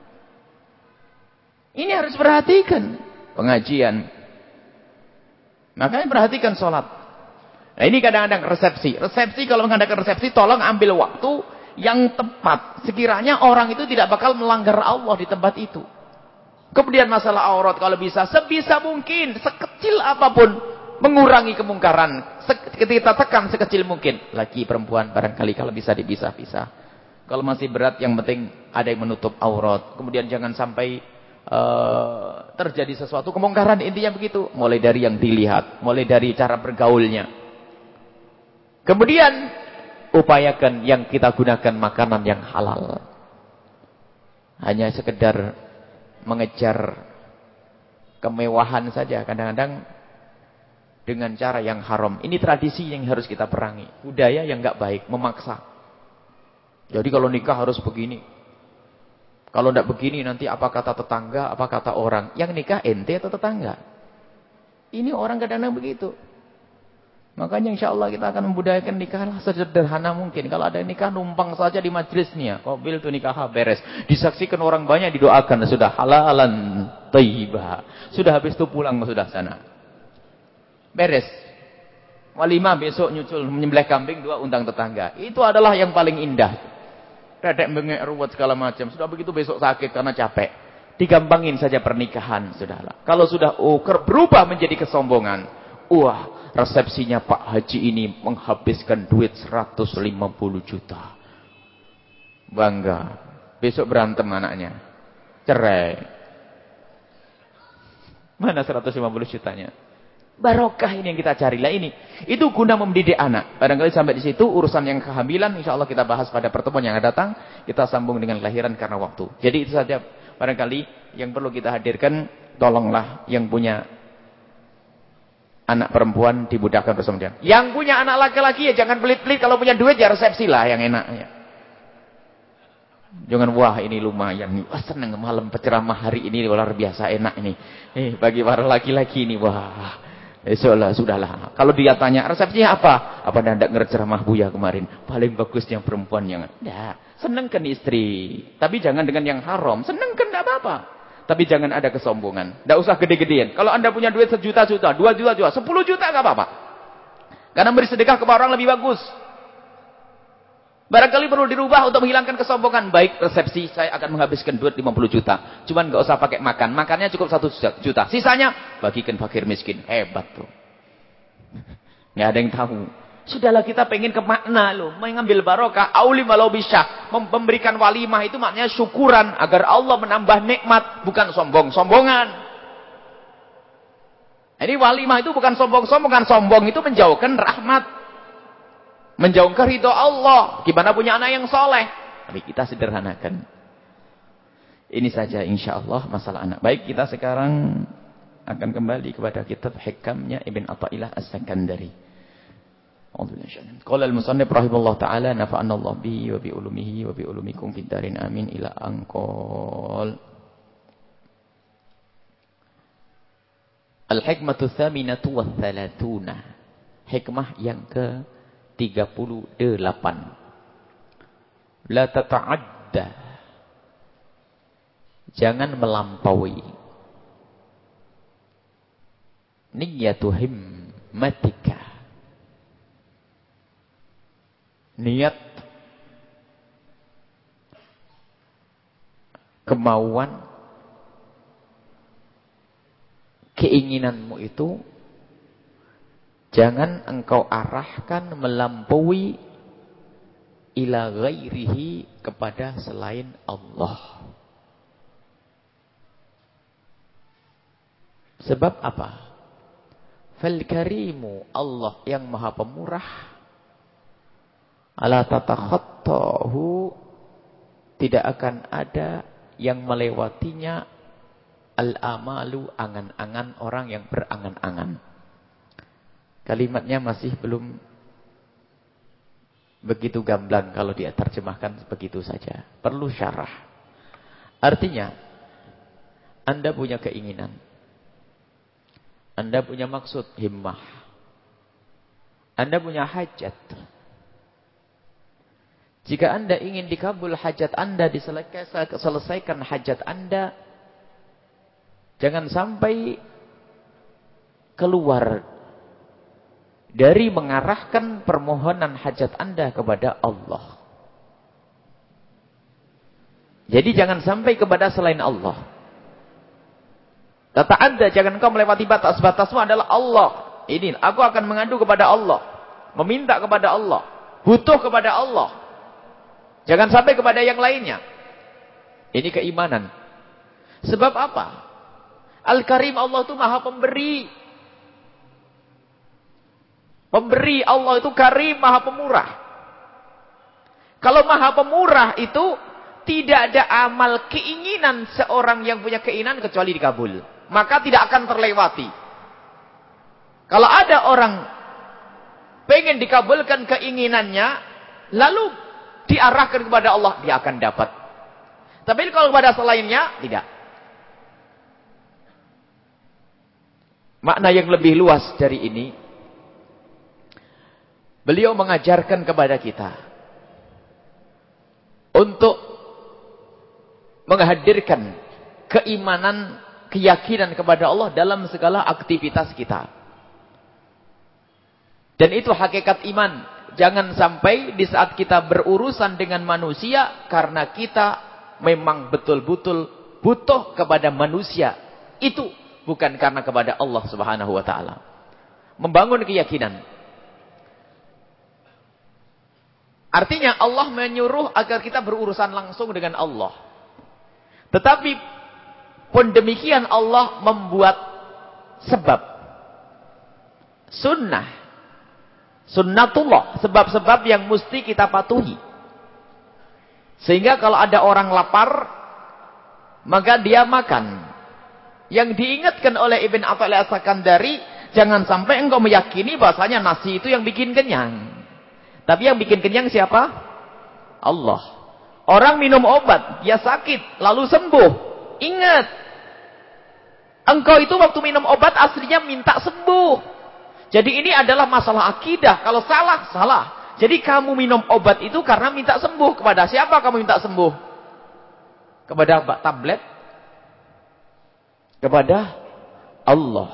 Ini harus perhatikan. Pengajian. Makanya perhatikan sholat. Nah ini kadang-kadang resepsi. Resepsi kalau mengadakan resepsi tolong ambil waktu yang tepat. Sekiranya orang itu tidak bakal melanggar Allah di tempat itu. Kemudian masalah aurat kalau bisa. Sebisa mungkin. Sekecil apapun. Mengurangi kemungkaran. Kita tekan sekecil mungkin. Laki perempuan barangkali kalau bisa dipisah-pisah. Kalau masih berat yang penting ada yang menutup aurat. Kemudian jangan sampai Uh, terjadi sesuatu kemungkaran, intinya begitu. Mulai dari yang dilihat, mulai dari cara bergaulnya. Kemudian upayakan yang kita gunakan makanan yang halal. Hanya sekedar mengejar kemewahan saja kadang-kadang dengan cara yang haram. Ini tradisi yang harus kita perangi. Budaya yang enggak baik, memaksa. Jadi kalau nikah harus begini. Kalau tidak begini nanti apa kata tetangga, apa kata orang. Yang nikah ente atau tetangga? Ini orang kadang-kadang begitu. Makanya insya Allah kita akan membudayakan nikah sederhana mungkin. Kalau ada nikah numpang saja di majlisnya. Qabil tu nikah beres. Disaksikan orang banyak, didoakan. Sudah halalan thayyibah. Sudah habis itu pulang sudah sana. Beres. Walimah besok nyusul menyembelih kambing dua undang tetangga. Itu adalah yang paling indah. Dedek bengek ruwet segala macam. Sudah begitu besok sakit karena capek. Digampangin saja pernikahan. Sudahlah. Kalau sudah oh, berubah menjadi kesombongan. Wah, resepsinya Pak Haji ini menghabiskan duit seratus lima puluh juta. Bangga. Besok berantem anaknya. Cerai. Mana seratus lima puluh jutanya? Barokah ini yang kita cari. Lah ini. Itu guna mendidik anak. Barangkali sampai di situ urusan yang kehamilan insya Allah kita bahas pada pertemuan yang akan datang. Kita sambung dengan kelahiran karena waktu. Jadi itu saja barangkali yang perlu kita hadirkan. Tolonglah yang punya anak perempuan dibudakkan bersama dia. Yang punya anak laki-laki ya jangan pelit-pelit. Kalau punya duit ya resepsi lah yang enak. Ya. Jangan wah ini lumayan. Wah senang malam penceramah hari ini luar biasa enak ini. Eh bagi para laki-laki ini wah. Esoklah, sudahlah. Kalau dia tanya, resepsinya apa? Apa anda tidak ngerceramah Buya kemarin? Paling bagus yang perempuan yang... Tidak. Senangkan istri. Tapi jangan dengan yang haram. Senangkan, tidak apa-apa. Tapi jangan ada kesombongan. Tidak usah gede-gedean. Kalau anda punya duit sejuta-juta, dua juta-juta, sepuluh juta, tidak apa-apa. Karena beri sedekah kepada orang lebih bagus. Barangkali perlu dirubah untuk menghilangkan kesombongan. Baik resepsi, saya akan menghabiskan duit lima puluh juta. Cuman nggak usah pakai makan. Makannya cukup satu juta. Sisanya, bagikan fakir miskin. Hebat tuh. Nggak ada yang tahu. Sudahlah kita pengen ke makna loh. Mengambil barokah. Auli walau bisa. Memberikan walimah itu maknanya syukuran. Agar Allah menambah nikmat. Bukan sombong-sombongan. Jadi walimah itu bukan sombong-sombongan. Sombong itu menjauhkan rahmat. menjauhkan ridho Allah. Gimana punya anak yang soleh? Tapi kita sederhanakan. Ini saja insyaallah masalah anak. Baik, kita sekarang akan kembali kepada kitab Hikamnya Ibn Athaillah As-Sakandari. Qala al-musannif rahimahullah ta'ala nafa'ana Allah bihi wa bi ulumihi wa bi ulumikum fid darin amin ila anqal. Al-hikmatu tsaminatu wa thalathuna. Hikmah yang ke tiga puluh delapan. La tata'adda. Jangan melampaui. Niyatu himmatika. Niat kemauan keinginanmu itu jangan engkau arahkan melampaui ila ghairihi kepada selain Allah. Sebab apa? Fal karimu, Allah yang maha pemurah, ala tatakhattahu, tidak akan ada yang melewatinya al-amalu, angan-angan orang yang berangan-angan. Kalimatnya masih belum begitu gamblang kalau diterjemahkan begitu saja. Perlu syarah. Artinya, Anda punya keinginan. Anda punya maksud, himmah. Anda punya hajat. Jika Anda ingin dikabul hajat Anda, diselesaikan hajat Anda, jangan sampai keluar dari mengarahkan permohonan hajat Anda kepada Allah. Jadi jangan sampai kepada selain Allah. Kata Anda, jangan kau melewati batas. Batasmu adalah Allah. Ini, aku akan mengadu kepada Allah. Meminta kepada Allah. Butuh kepada Allah. Jangan sampai kepada yang lainnya. Ini keimanan. Sebab apa? Al-Karim, Allah itu maha pemberi. Pemberi, Allah itu karim, maha pemurah. Kalau maha pemurah itu tidak ada amal keinginan seorang yang punya keinginan kecuali dikabul. Maka tidak akan terlewati. Kalau ada orang pengen dikabulkan keinginannya, lalu diarahkan kepada Allah, dia akan dapat. Tapi kalau kepada selainnya, tidak. Makna yang lebih luas dari ini, beliau mengajarkan kepada kita untuk menghadirkan keimanan, keyakinan kepada Allah dalam segala aktivitas kita. Dan itu hakikat iman. Jangan sampai di saat kita berurusan dengan manusia, karena kita memang betul-betul butuh kepada manusia. Itu bukan karena kepada Allah Subhanahu wa ta'ala. Membangun keyakinan. Artinya Allah menyuruh agar kita berurusan langsung dengan Allah. Tetapi pun demikian Allah membuat sebab. Sunnah. Sunnatullah, sebab-sebab yang mesti kita patuhi. Sehingga kalau ada orang lapar, maka dia makan. Yang diingatkan oleh Ibn Athaillah As-Sakandari, jangan sampai engkau meyakini bahasanya nasi itu yang bikin kenyang. Tapi yang bikin kenyang siapa? Allah. Orang minum obat, dia sakit, lalu sembuh. Ingat, engkau itu waktu minum obat aslinya minta sembuh. Jadi ini adalah masalah akidah. Kalau salah, salah. Jadi kamu minum obat itu karena minta sembuh. Kepada siapa kamu minta sembuh? Kepada tablet? Kepada Allah.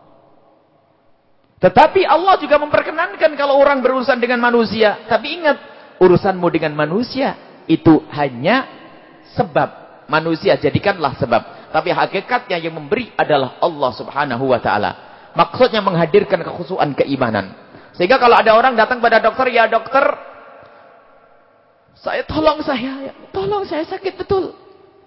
Tetapi Allah juga memperkenankan kalau orang berurusan dengan manusia. Tapi ingat, urusanmu dengan manusia itu hanya sebab. Manusia jadikanlah sebab. Tapi hakikatnya yang memberi adalah Allah Subhanahu wa ta'ala. Maksudnya menghadirkan kekhusyuan keimanan. Sehingga kalau ada orang datang pada dokter, ya dokter, saya tolong saya, tolong saya sakit betul.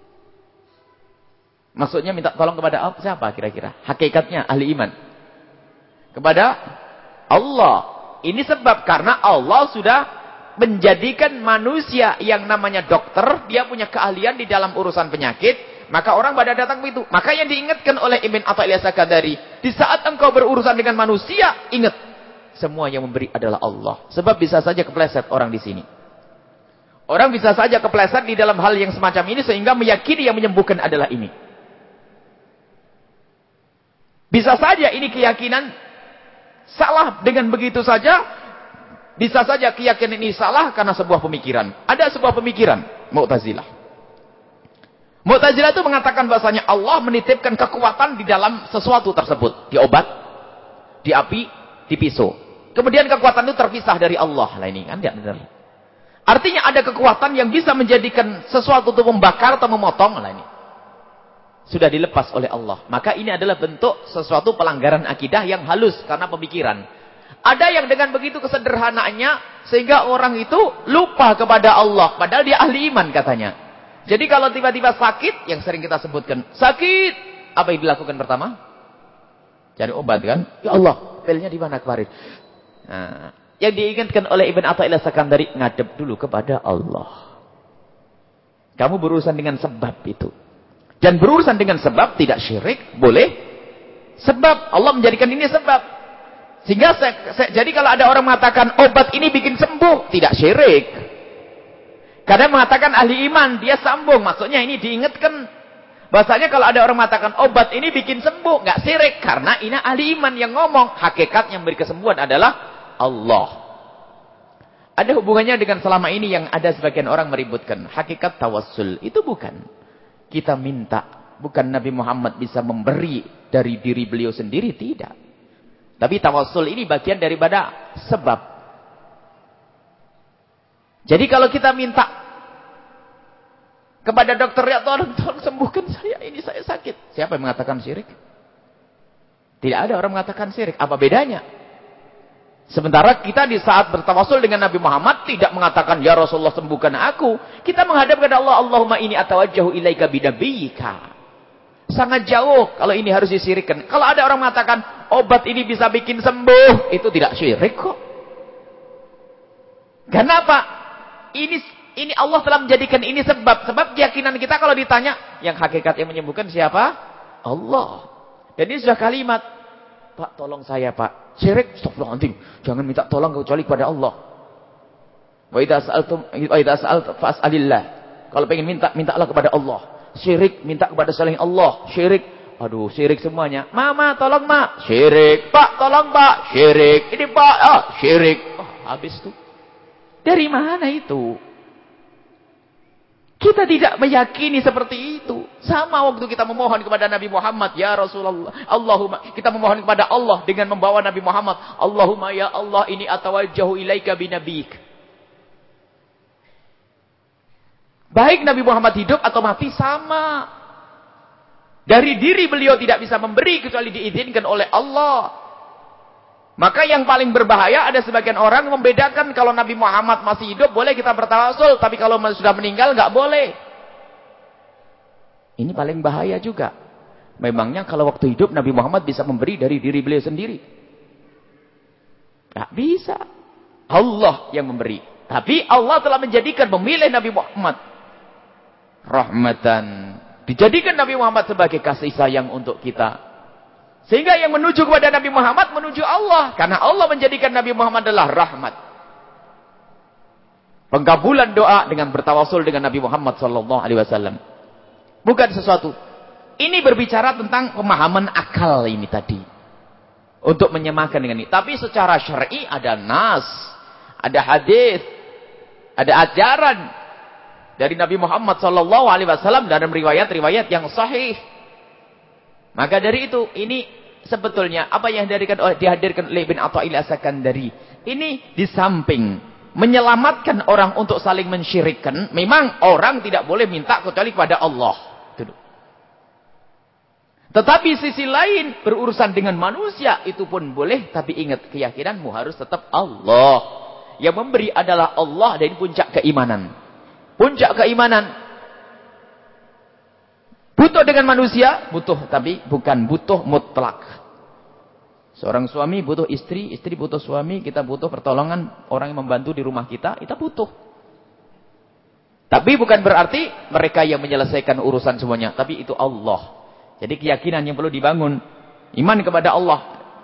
Maksudnya minta tolong kepada siapa kira-kira? Hakikatnya ahli iman. Kepada Allah. Ini sebab karena Allah sudah menjadikan manusia yang namanya dokter, dia punya keahlian di dalam urusan penyakit, maka orang pada datang begitu. Maka yang diingatkan oleh Ibn Athaillah Sakandari, di saat engkau berurusan dengan manusia, ingat, semua yang memberi adalah Allah. Sebab bisa saja kepleset orang di sini. Orang bisa saja kepleset di dalam hal yang semacam ini sehingga meyakini yang menyembuhkan adalah ini. Bisa saja ini keyakinan salah dengan begitu saja. Bisa saja keyakinan ini salah karena sebuah pemikiran. Ada sebuah pemikiran Mu'tazilah. Mu'tazilah itu mengatakan bahasanya Allah menitipkan kekuatan di dalam sesuatu tersebut. Di obat, di api, di pisau. Kemudian kekuatan itu terpisah dari Allah. Lah ini kan tidak benar. Artinya ada kekuatan yang bisa menjadikan sesuatu itu membakar atau memotong. Lah ini sudah dilepas oleh Allah. Maka ini adalah bentuk sesuatu pelanggaran akidah yang halus karena pemikiran. Ada yang dengan begitu kesederhanaannya sehingga orang itu lupa kepada Allah. Padahal dia ahli iman katanya. Jadi kalau tiba-tiba sakit, yang sering kita sebutkan, sakit, apa yang dilakukan pertama? Cari obat kan? Ya Allah, pilnya di mana kemarin? Nah, yang diingatkan oleh Ibn Athaillah Sakandari, ngadep dulu kepada Allah. Kamu berurusan dengan sebab itu. Dan berurusan dengan sebab tidak syirik, boleh. Sebab, Allah menjadikan ini sebab. Sehingga, saya, saya, jadi kalau ada orang mengatakan, obat ini bikin sembuh, tidak syirik. Kadang mengatakan ahli iman, dia sambung. Maksudnya ini diingatkan. Bahasanya kalau ada orang mengatakan, obat ini bikin sembuh, nggak syirik. Karena ini ahli iman yang ngomong. Hakikat yang beri kesembuhan adalah Allah. Ada hubungannya dengan selama ini yang ada sebagian orang meributkan. Hakikat tawassul. Itu bukan. Kita minta. Bukan Nabi Muhammad bisa memberi dari diri beliau sendiri. Tidak. Tapi tawassul ini bagian daripada sebab. Jadi kalau kita minta kepada dokter, ya tolong, tolong sembuhkan saya. Ini saya sakit. Siapa yang mengatakan syirik? Tidak ada orang mengatakan syirik. Apa bedanya? Sementara kita di saat bertawasul dengan Nabi Muhammad tidak mengatakan, ya Rasulullah sembuhkan aku. Kita menghadap kepada Allah, Allahumma ini atawajjahu ilaika binabiyyika. Sangat jauh kalau ini harus disyirikkan. Kalau ada orang mengatakan, obat ini bisa bikin sembuh, itu tidak syirik kok. Kenapa? Ini ini Allah telah menjadikan ini sebab. Sebab keyakinan kita kalau ditanya, yang hakikat yang menyembuhkan siapa? Allah. Dan ini sudah kalimat. Pak, tolong saya Pak. Syirik, astagfirullahaladzim. Jangan minta tolong kecuali kepada Allah. Wa idza sa'altum wa idza sa'altum fas'alillah. Kalau pengen minta, mintalah kepada Allah. Syirik, minta kepada selain Allah. Syirik, aduh, syirik semuanya. Mama, tolong Mak. Syirik. Pak, tolong Pak. Syirik. Ini Pak, ah, syirik. Oh, habis tuh. Dari mana itu? Kita tidak meyakini seperti itu. Sama waktu kita memohon kepada Nabi Muhammad, ya Rasulullah, Allahumma, kita memohon kepada Allah dengan membawa Nabi Muhammad, Allahumma ya Allah, ini atawajjahu ilaika binabiyik. Baik Nabi Muhammad hidup atau mati sama. Dari diri beliau tidak bisa memberi kecuali diizinkan oleh Allah. Maka yang paling berbahaya ada sebagian orang membedakan kalau Nabi Muhammad masih hidup boleh kita bertawasul, tapi kalau sudah meninggal nggak boleh. Ini paling bahaya juga. Memangnya kalau waktu hidup Nabi Muhammad bisa memberi dari diri beliau sendiri? Nggak bisa. Allah yang memberi. Tapi Allah telah menjadikan, memilih Nabi Muhammad rahmatan. Dijadikan Nabi Muhammad sebagai kasih sayang untuk kita. Sehingga yang menuju kepada Nabi Muhammad menuju Allah. Karena Allah menjadikan Nabi Muhammad adalah rahmat. Pengkabulan doa dengan bertawasul dengan Nabi Muhammad sallallahu alaihi wasallam. Bukan sesuatu. Ini berbicara tentang pemahaman akal ini tadi. Untuk menyamakan dengan ini. Tapi secara syar'i ada nas. Ada hadis. Ada ajaran. Dari Nabi Muhammad sallallahu alaihi wasallam. Dalam riwayat-riwayat yang sahih. Maka dari itu, ini sebetulnya apa yang dihadirkan oleh, dihadirkan oleh Ibn Athaillah Sakandari. Ini di samping menyelamatkan orang untuk saling mensyirikkan. Memang orang tidak boleh minta kecuali kepada Allah. Tetapi sisi lain, berurusan dengan manusia itu pun boleh. Tapi ingat, keyakinanmu harus tetap Allah. Yang memberi adalah Allah, dan puncak keimanan. Puncak keimanan. Butuh dengan manusia, butuh, tapi bukan butuh mutlak. Seorang suami butuh istri, istri butuh suami, kita butuh pertolongan orang yang membantu di rumah kita, kita butuh. Tapi bukan berarti mereka yang menyelesaikan urusan semuanya, tapi itu Allah. Jadi keyakinan yang perlu dibangun, iman kepada Allah.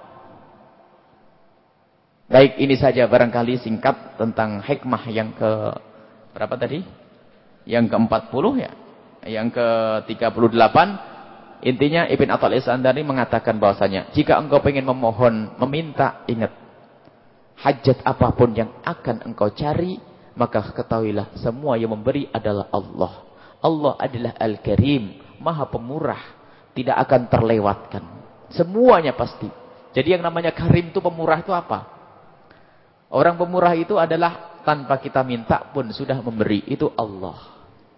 Baik, ini saja barangkali singkat tentang hikmah yang ke berapa tadi? Yang ke empat puluh ya? Yang ke tiga puluh delapan. Intinya Ibn Attal Iskandari mengatakan bahwasanya jika engkau ingin memohon, meminta, ingat hajat apapun yang akan engkau cari, maka ketahuilah semua yang memberi adalah Allah. Allah adalah Al-Karim, Maha Pemurah, tidak akan terlewatkan. Semuanya pasti. Jadi yang namanya Karim itu pemurah itu apa? Orang pemurah itu adalah tanpa kita minta pun sudah memberi, itu Allah.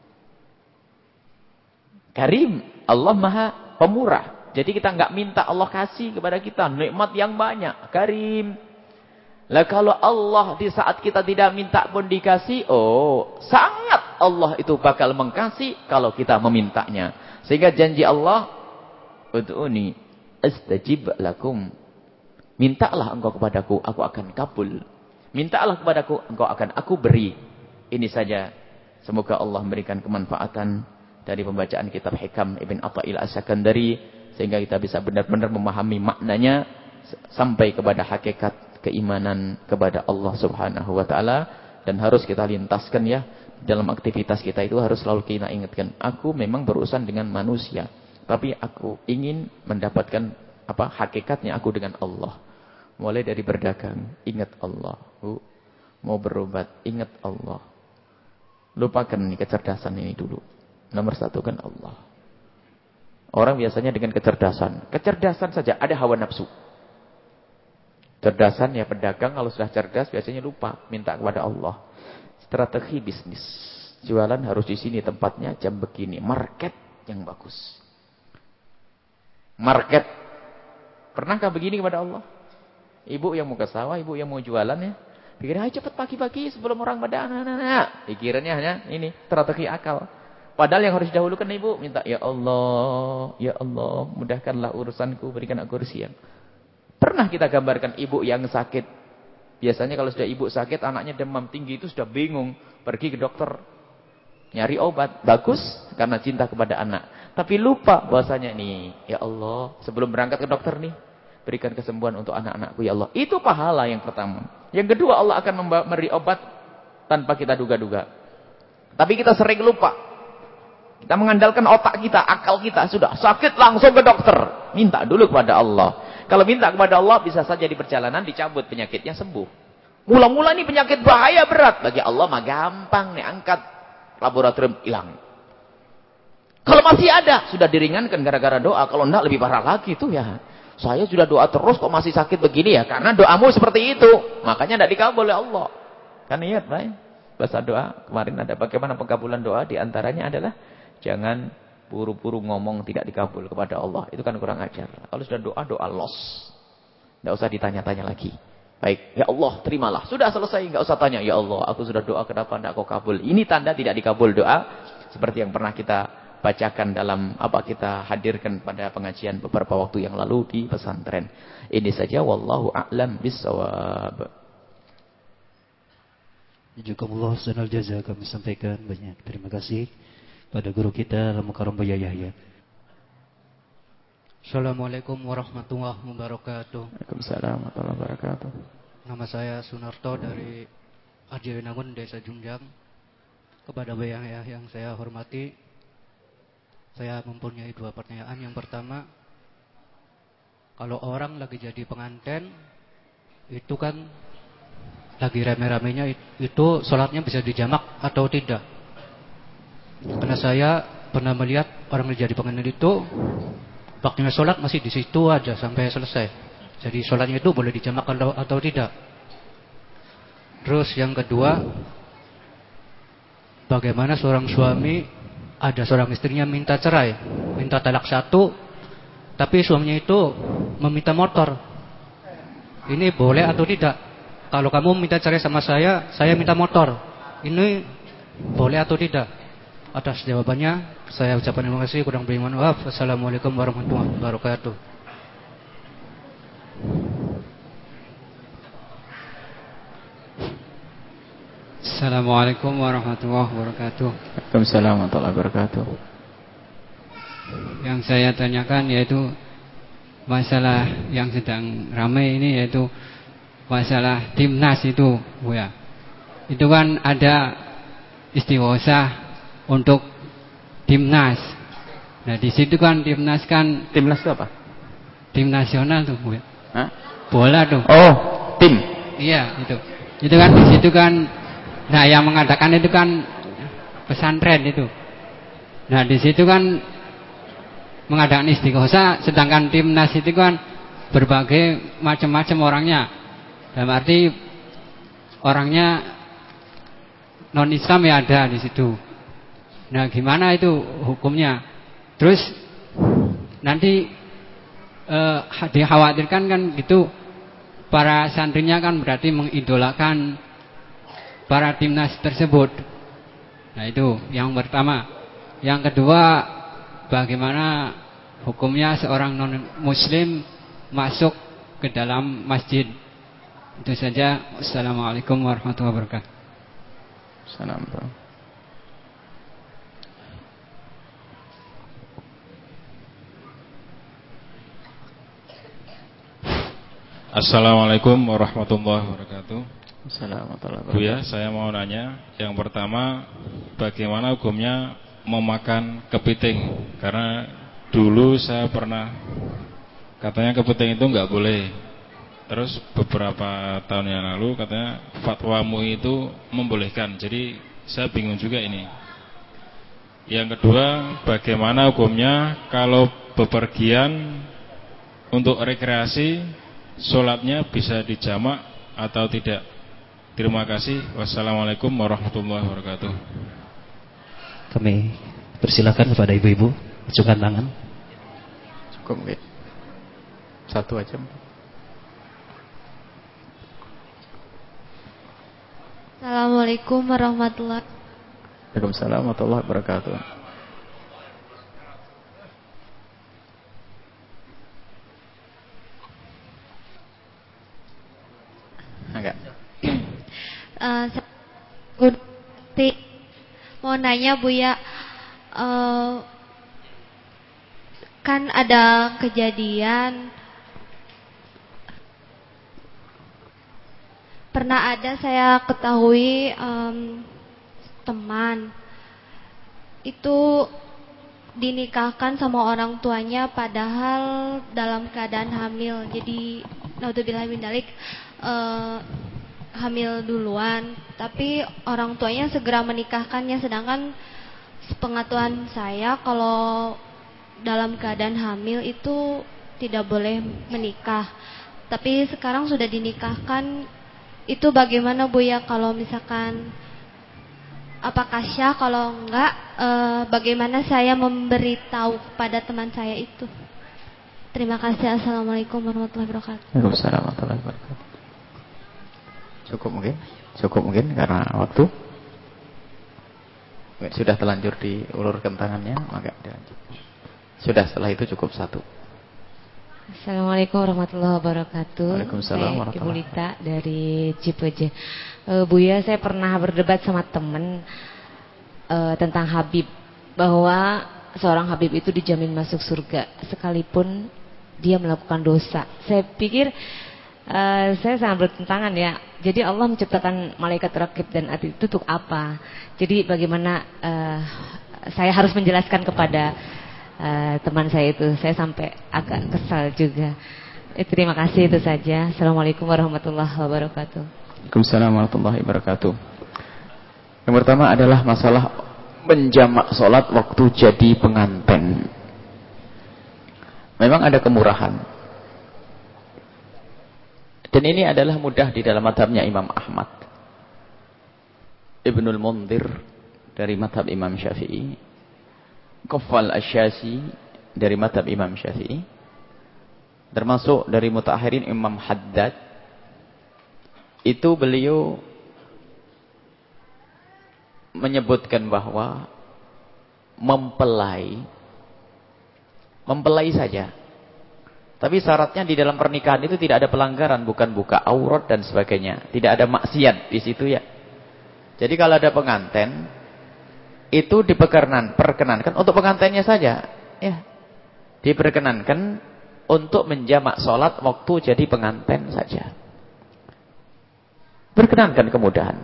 Karim, Allah Maha Pemurah. Jadi kita nggak minta Allah kasih kepada kita nikmat yang banyak. Karim. Lah kalau Allah di saat kita tidak minta pun dikasih, oh sangat Allah itu bakal mengkasih kalau kita memintanya. Sehingga janji Allah, ud'uni astajib lakum. Mintalah engkau kepadaku, aku akan kabul. Mintalah kepadaku, engkau akan aku beri. Ini saja. Semoga Allah memberikan kemanfaatan dari pembacaan kitab Hikam Ibn Athaillah As-Sakandari, sehingga kita bisa benar-benar memahami maknanya sampai kepada hakikat keimanan kepada Allah Subhanahu wa taala. Dan harus kita lintaskan ya, dalam aktivitas kita itu harus selalu kita ingatkan, aku memang berurusan dengan manusia, tapi aku ingin mendapatkan apa hakikatnya aku dengan Allah. Mulai dari berdagang, ingat Allah. Mau berobat, ingat Allah. Lupakan nih kecerdasan ini dulu. Nomor satu kan Allah. Orang biasanya dengan kecerdasan. Kecerdasan saja, ada hawa nafsu. Cerdasan ya pedagang kalau sudah cerdas biasanya lupa minta kepada Allah. Strategi bisnis. Jualan harus di sini tempatnya, jam begini. Market yang bagus. Market. Pernahkah begini kepada Allah? Ibu yang mau ke sawah, ibu yang mau jualan ya. Pikir, ayo cepat pagi-pagi sebelum orang pada anak-anak. Pikirannya hanya ini, strategi akal. Padahal yang harus didahulukan ibu, minta, ya Allah, ya Allah, mudahkanlah urusanku, berikan aku rezeki. Pernah kita gambarkan ibu yang sakit. Biasanya kalau sudah ibu sakit, anaknya demam tinggi itu sudah bingung. Pergi ke dokter, nyari obat. Bagus, karena cinta kepada anak. Tapi lupa bahwasanya nih, ya Allah, sebelum berangkat ke dokter nih, berikan kesembuhan untuk anak-anakku, ya Allah. Itu pahala yang pertama. Yang kedua, Allah akan memberi obat tanpa kita duga-duga. Tapi kita sering lupa. Kita mengandalkan otak kita, akal kita. Sudah sakit langsung ke dokter. Minta dulu kepada Allah. Kalau minta kepada Allah, bisa saja di perjalanan dicabut penyakitnya, sembuh. Mula-mula ini penyakit bahaya berat. Bagi Allah mah gampang nih, angkat laboratorium hilang. Kalau masih ada, sudah diringankan gara-gara doa. Kalau enggak lebih parah lagi tuh ya. Saya sudah doa terus kok masih sakit begini ya. Karena doamu seperti itu. Makanya tidak dikabul oleh Allah. Kan ingat Pak, bahasa doa. Kemarin ada bagaimana pengkabulan doa. Di antaranya adalah jangan buru-buru ngomong tidak dikabul kepada Allah. Itu kan kurang ajar. Kalau sudah doa, doa los. Tidak usah ditanya-tanya lagi. Baik, ya Allah terimalah. Sudah selesai, nggak usah tanya. Ya Allah, aku sudah doa kenapa tidak kau kabul. Ini tanda tidak dikabul doa. Seperti yang pernah kita bacakan dalam apa kita hadirkan pada pengajian beberapa waktu yang lalu di pesantren. Ini saja, wallahu a'lam bissawab. Jazakumullah khairal jazaa, kami sampaikan banyak terima kasih pada guru kita Al-Mukarram Buya Yahya. Assalamualaikum warahmatullahi wabarakatuh. Waalaikumsalam warahmatullahi wabarakatuh. Nama saya Sunarto dari Arjawinangun, Desa Jungjang. Kepada Buya Yahya yang saya hormati, saya mempunyai dua pertanyaan. Yang pertama, kalau orang lagi jadi pengantin, itu kan lagi rame-ramenya, itu sholatnya bisa dijamak atau tidak? Karena saya pernah melihat orang yang jadi pengantin itu waktunya sholat masih di situ aja sampai selesai. Jadi sholatnya itu boleh dijamak atau, atau tidak. Terus yang kedua, bagaimana seorang suami, ada seorang istrinya minta cerai, minta talak satu, tapi suaminya itu meminta motor. Ini boleh atau tidak? Kalau kamu minta cerai sama saya, saya minta motor. Ini boleh atau tidak? Atas jawabannya saya ucapkan terima kasih, kurang lebih mohon maaf. Assalamualaikum warahmatullahi wabarakatuh. Assalamualaikum warahmatullahi wabarakatuh. Waalaikumsalam warahmatullahi wabarakatuh. Yang saya tanyakan yaitu masalah yang sedang ramai ini, yaitu masalah timnas itu, Bu ya. Itu kan ada istighosah untuk timnas. Nah, di situ kan timnas kan Timnas itu apa? tim nasional tuh, Bu ya. Hah? Bola tuh. Oh, tim. Iya, itu. Itu kan di situ kan, nah yang mengadakan itu kan pesantren itu. Nah, di situ kan mengadakan istighosah, sedangkan timnas itu kan berbagai macam-macam orangnya. Dalam arti orangnya non Islam ya ada di situ. Nah, gimana itu hukumnya? Terus nanti eh, dikhawatirkan kan gitu, para santrinya kan berarti mengidolakan para timnas tersebut. Nah, itu yang pertama. Yang kedua, bagaimana hukumnya seorang non-muslim masuk ke dalam masjid? Itu saja. Wassalamualaikum warahmatullahi wabarakatuh. Assalamualaikum. Assalamualaikum warahmatullahi wabarakatuh. Assalamualaikum. Bu ya, saya mau nanya. Yang pertama, bagaimana hukumnya memakan kepiting? Karena dulu saya pernah, katanya kepiting itu nggak boleh. Terus beberapa tahun yang lalu katanya fatwa M U I itu membolehkan. Jadi saya bingung juga ini. Yang kedua, bagaimana hukumnya kalau bepergian untuk rekreasi, sholatnya bisa dijamak atau tidak? Terima kasih. Wassalamualaikum warahmatullahi wabarakatuh. Kami persilakan kepada ibu-ibu ajukan tangan. Cukup mungkin satu aja. Assalamualaikum warahmatullahi wabarakatuh. Waalaikumsalam warahmatullahi wabarakatuh. Enggak. Uh, mau nanya Bu ya, uh, kan ada kejadian, pernah ada saya ketahui um, teman itu dinikahkan sama orang tuanya padahal dalam keadaan hamil. Jadi naudzubillah min dzalik, uh, hamil duluan, tapi orang tuanya segera menikahkannya. Sedangkan sepengetahuan saya kalau dalam keadaan hamil itu tidak boleh menikah. Tapi sekarang sudah dinikahkan, itu bagaimana Bu ya, kalau misalkan apakah syah? Kalau enggak, eh, bagaimana saya memberitahu kepada teman saya itu? Terima kasih. Assalamualaikum warahmatullahi wabarakatuh. Waalaikumsalam warahmatullahi wabarakatuh. Cukup mungkin, cukup mungkin karena waktu. Sudah terlanjur diulurkan tangannya, maka dilanjut. Sudah, setelah itu cukup satu. Assalamualaikum warahmatullahi wabarakatuh. Waalaikumsalam warahmatullahi wabarakatuh. Ibu Lita dari Cipeje. Uh, Buya, saya pernah berdebat sama teman uh, tentang Habib, bahwa seorang Habib itu dijamin masuk surga sekalipun dia melakukan dosa. Saya pikir uh, saya sangat bertentangan ya. Jadi Allah menciptakan malaikat rakib dan atid itu untuk apa? Jadi bagaimana uh, saya harus menjelaskan kepada uh, teman saya itu. Saya sampai agak kesal juga. Eh, terima kasih, itu saja. Assalamualaikum warahmatullahi wabarakatuh. Waalaikumsalam warahmatullahi wabarakatuh. Yang pertama adalah masalah menjamak sholat waktu jadi pengantin. Memang ada kemurahan. Dan ini adalah mudah di dalam mazhabnya Imam Ahmad, Ibnul Munzir dari mazhab Imam Syafi'i, Qafal Asy-Syazi dari mazhab Imam Syafi'i, termasuk dari mutaakhirin Imam Haddad. Itu beliau menyebutkan bahwa mempelai mempelai saja, tapi syaratnya di dalam pernikahan itu tidak ada pelanggaran, bukan buka aurat dan sebagainya, tidak ada maksiat di situ ya. Jadi kalau ada pengantin, itu diperkenan, perkenankan untuk pengantinnya saja. Ya. Diperkenankan untuk menjamak sholat waktu jadi pengantin saja. Perkenankan kemudahan.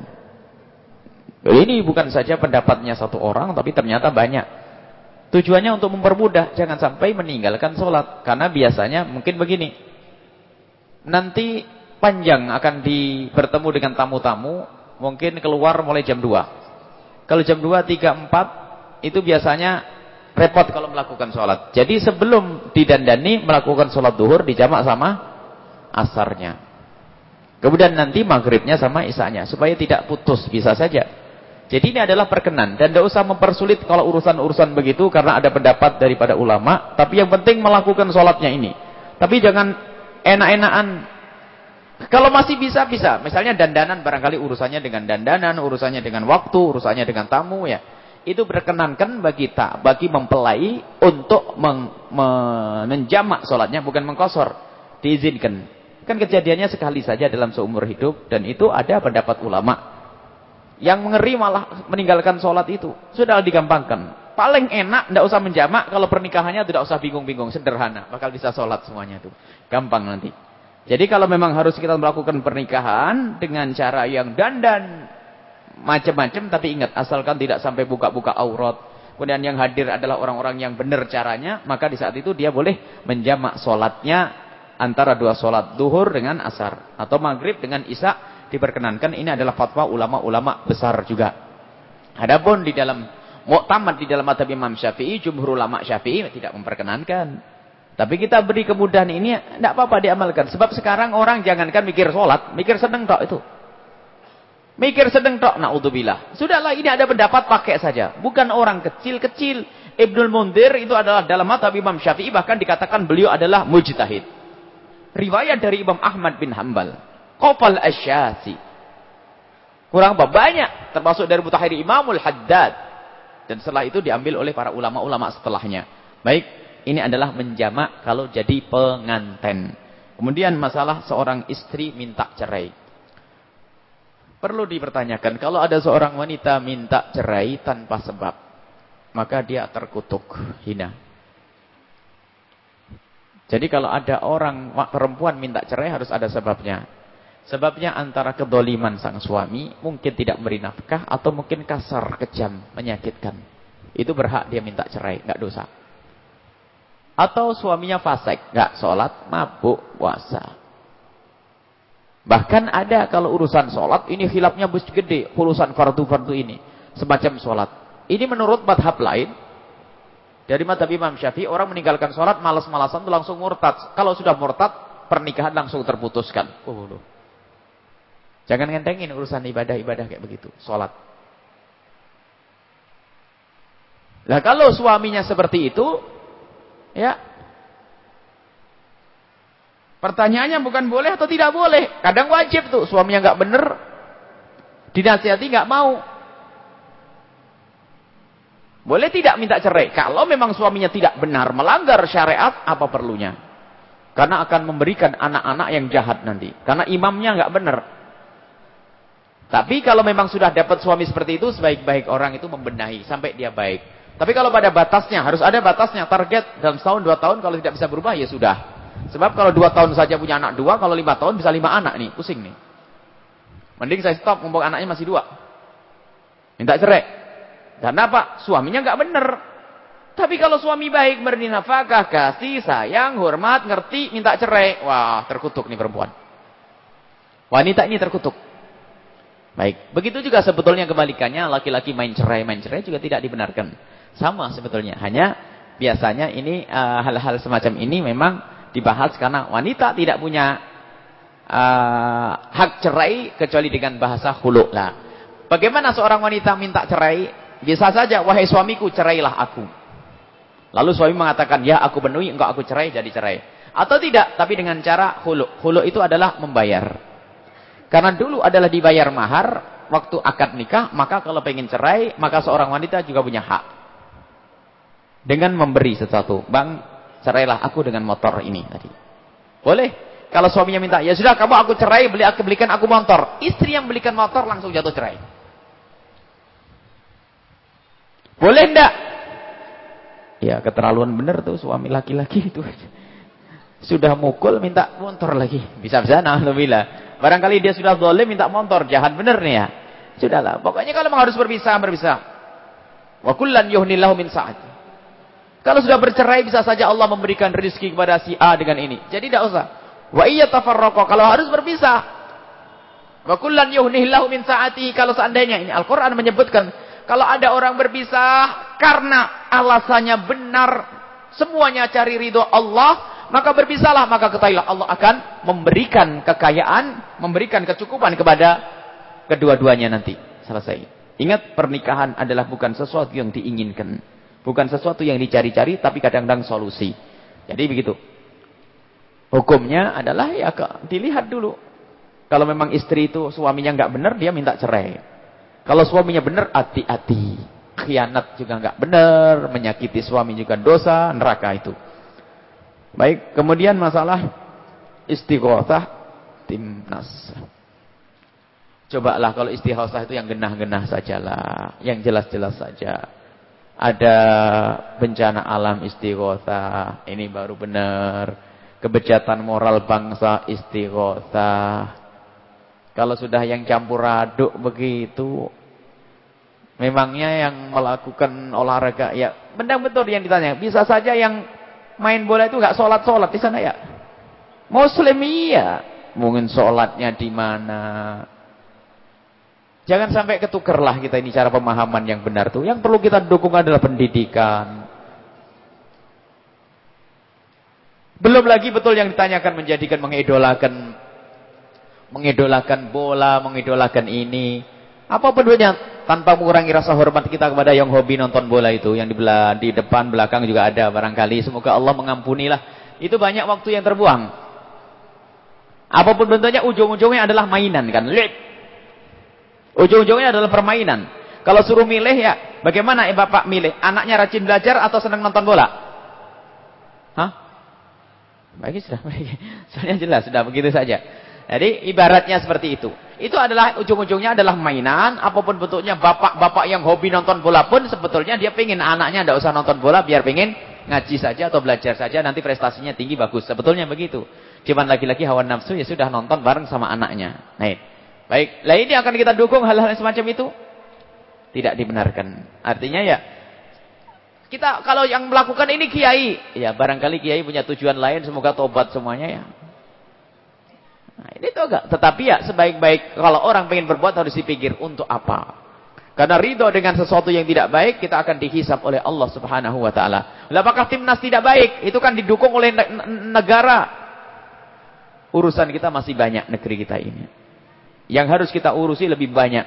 Ini bukan saja pendapatnya satu orang, tapi ternyata banyak. Tujuannya untuk mempermudah, jangan sampai meninggalkan sholat. Karena biasanya mungkin begini, nanti panjang akan di, bertemu dengan tamu-tamu, mungkin keluar mulai jam dua. Kalau jam dua, tiga, empat, itu biasanya repot kalau melakukan sholat. Jadi sebelum didandani, melakukan sholat duhur, dijamak sama asarnya. Kemudian nanti maghribnya sama isanya, supaya tidak putus, bisa saja. Jadi ini adalah perkenan, dan tidak usah mempersulit kalau urusan-urusan begitu, karena ada pendapat daripada ulama. Tapi yang penting melakukan sholatnya ini. Tapi jangan enak-enakan. Kalau masih bisa, bisa. Misalnya dandanan, barangkali urusannya dengan dandanan, urusannya dengan waktu, urusannya dengan tamu, ya. Itu berkenankan bagi tak, bagi mempelai untuk meng, menjamak sholatnya, bukan mengkosor. Diizinkan. Kan kejadiannya sekali saja dalam seumur hidup, dan itu ada pendapat ulama. Yang mengeri malah meninggalkan sholat itu. Sudah digampangkan. Paling enak, tidak usah menjamak. Kalau pernikahannya tidak usah bingung-bingung. Sederhana. Bakal bisa sholat semuanya itu. Gampang nanti. Jadi kalau memang harus kita melakukan pernikahan dengan cara yang dandan macam-macam. Tapi ingat, asalkan tidak sampai buka-buka aurat. Kemudian yang hadir adalah orang-orang yang benar caranya. Maka di saat itu dia boleh menjamak sholatnya antara dua sholat. Duhur dengan asar. Atau maghrib dengan isya. Diperkenankan. Ini adalah fatwa ulama-ulama besar juga. Adapun di dalam muktamad di dalam mazhab Imam Syafi'i, jumhur ulama Syafi'i tidak memperkenankan. Tapi kita beri kemudahan ini, tidak apa-apa diamalkan. Sebab sekarang orang jangankan mikir sholat, mikir sedeng tok itu. Mikir sedeng tok, naudzubillah. Sudahlah, ini ada pendapat, pakai saja. Bukan orang kecil-kecil. Ibnul Mundzir itu adalah dalam mazhab Imam Syafi'i, bahkan dikatakan beliau adalah mujtahid. Riwayat dari Imam Ahmad bin Hanbal. Qafal Asy-Syasi. Kurang apa? Banyak. Termasuk dari Mutahhiri Imamul Haddad. Dan setelah itu diambil oleh para ulama-ulama setelahnya. Baik, ini adalah menjamak kalau jadi pengantin. Kemudian masalah seorang istri minta cerai. Perlu dipertanyakan, kalau ada seorang wanita minta cerai tanpa sebab, maka dia terkutuk, hina. Jadi kalau ada orang perempuan minta cerai harus ada sebabnya. Sebabnya antara kedoliman sang suami, mungkin tidak beri nafkah, atau mungkin kasar, kejam, menyakitkan. Itu berhak dia minta cerai, nggak dosa. Atau suaminya fasik, nggak sholat, mabuk, puasa. Bahkan ada kalau urusan sholat, ini khilafnya besar gede, urusan fardu-fardu ini. Semacam sholat. Ini menurut madhab lain, dari madhab Imam Syafi'i, orang meninggalkan sholat, malas-malasan itu langsung murtad. Kalau sudah murtad, pernikahan langsung terputuskan. Oh, loh. Jangan ngentengin urusan ibadah-ibadah kayak begitu. Sholat. Nah kalau suaminya seperti itu, ya. Pertanyaannya bukan boleh atau tidak boleh. Kadang wajib tuh. Suaminya nggak bener, dinasihati nggak mau. Boleh tidak minta cerai? Kalau memang suaminya tidak benar, melanggar syariat, apa perlunya? Karena akan memberikan anak-anak yang jahat nanti. Karena imamnya nggak benar. Tapi kalau memang sudah dapat suami seperti itu, sebaik-baik orang itu membenahi sampai dia baik. Tapi kalau pada batasnya, harus ada batasnya. Target dalam setahun, dua tahun, kalau tidak bisa berubah, ya sudah. Sebab kalau dua tahun saja punya anak dua, kalau lima tahun bisa lima anak nih, pusing nih. Mending saya stop, mumpung anaknya masih dua. Minta cerai. Karena apa? Suaminya nggak bener. Tapi kalau suami baik, memberi nafkah, kasih, sayang, hormat, ngerti, minta cerai. Wah, terkutuk nih perempuan. Wanita ini terkutuk. Baik, begitu juga sebetulnya kebalikannya, laki-laki main cerai, main cerai juga tidak dibenarkan. Sama sebetulnya, hanya biasanya ini hal-hal uh, semacam ini memang dibahas karena wanita tidak punya uh, hak cerai kecuali dengan bahasa khulu'. Lah, bagaimana seorang wanita minta cerai? Bisa saja, wahai suamiku, cerailah aku. Lalu suami mengatakan, ya aku penuhi, engkau aku cerai, jadi cerai. Atau tidak, tapi dengan cara khulu'. Khulu' itu adalah membayar. Karena dulu adalah dibayar mahar, waktu akad nikah, maka kalau pengen cerai, maka seorang wanita juga punya hak. Dengan memberi sesuatu. Bang, cerailah aku dengan motor ini tadi. Boleh. Kalau suaminya minta, ya sudah kamu aku cerai, beli aku belikan aku motor. Istri yang belikan motor langsung jatuh cerai. Boleh enggak? Ya keterlaluan bener tuh suami laki-laki itu. Sudah mukul minta motor lagi. Bisa-bisa alhamdulillah. Barangkali dia sudah zalim minta motor, jahat bener nih ya. Sudahlah, pokoknya kalau memang harus berpisah, berpisah. Wa kullan yuhnillahu min sa'ati. Kalau sudah bercerai bisa saja Allah memberikan rezeki kepada si A dengan ini. Jadi tidak usah. Wa iya tafarraqa, kalau harus berpisah. Wa kullan yuhnillahu min sa'ati, kalau seandainya ini Al-Qur'an menyebutkan kalau ada orang berpisah karena alasannya benar, semuanya cari ridho Allah, maka berpisahlah, maka ketahuilah Allah akan memberikan kekayaan, memberikan kecukupan kepada kedua-duanya nanti. Selesai. Ingat, pernikahan adalah bukan sesuatu yang diinginkan, bukan sesuatu yang dicari-cari, tapi kadang-kadang solusi. Jadi begitu. Hukumnya adalah ya dilihat dulu. Kalau memang istri itu suaminya nggak benar, dia minta cerai. Kalau suaminya benar, hati-hati. Khianat juga nggak benar, menyakiti suami juga dosa, neraka itu. Baik, kemudian masalah istighotsah timnas. Cobalah kalau istighotsah itu yang genah-genah sajalah, yang jelas-jelas saja. Ada bencana alam istighotsah, ini baru benar. Kebejatan moral bangsa istighotsah. Kalau sudah yang campur aduk begitu, memangnya yang melakukan olahraga, ya benar betul yang ditanya. Bisa saja yang main bola itu nggak sholat-sholat di sana ya. Muslim iya, mungkin sholatnya di mana. Jangan sampai ketukerlah kita ini cara pemahaman yang benar tuh. Yang perlu kita dukung adalah pendidikan. Belum lagi betul yang ditanyakan menjadikan mengidolakan mengidolakan bola, mengidolakan ini. Apa bentuknya? Tanpa mengurangi rasa hormat kita kepada yang hobi nonton bola itu. Yang di, belah, di depan, belakang juga ada barangkali. Semoga Allah mengampunilah. Itu banyak waktu yang terbuang. Apapun bentuknya, ujung-ujungnya adalah mainan kan. Lihat. Ujung-ujungnya adalah permainan. Kalau suruh milih ya, bagaimana eh, Bapak milih? Anaknya rajin belajar atau senang nonton bola? Hah? Baik, sudah baik. Soalnya jelas, sudah begitu saja. Jadi ibaratnya seperti itu. Itu adalah ujung-ujungnya adalah mainan. Apapun bentuknya, bapak-bapak yang hobi nonton bola pun sebetulnya dia pengen anaknya tidak usah nonton bola, biar pengen ngaji saja atau belajar saja, nanti prestasinya tinggi bagus. Sebetulnya begitu. Cuman lagi-lagi hawa nafsu ya sudah nonton bareng sama anaknya. Nah, baik. Lah ini akan kita dukung hal-hal semacam itu? Tidak dibenarkan. Artinya ya kita kalau yang melakukan ini kiai, ya barangkali kiai punya tujuan lain, semoga tobat semuanya ya. Nah, ini tuh enggak. Tetapi ya sebaik-baik kalau orang pengen berbuat harus dipikir untuk apa. Karena ridho dengan sesuatu yang tidak baik, kita akan dihisab oleh Allah Subhanahu wa taala. Apakah timnas tidak baik? Itu kan didukung oleh negara. Urusan kita masih banyak negeri kita ini. Yang harus kita urusi lebih banyak.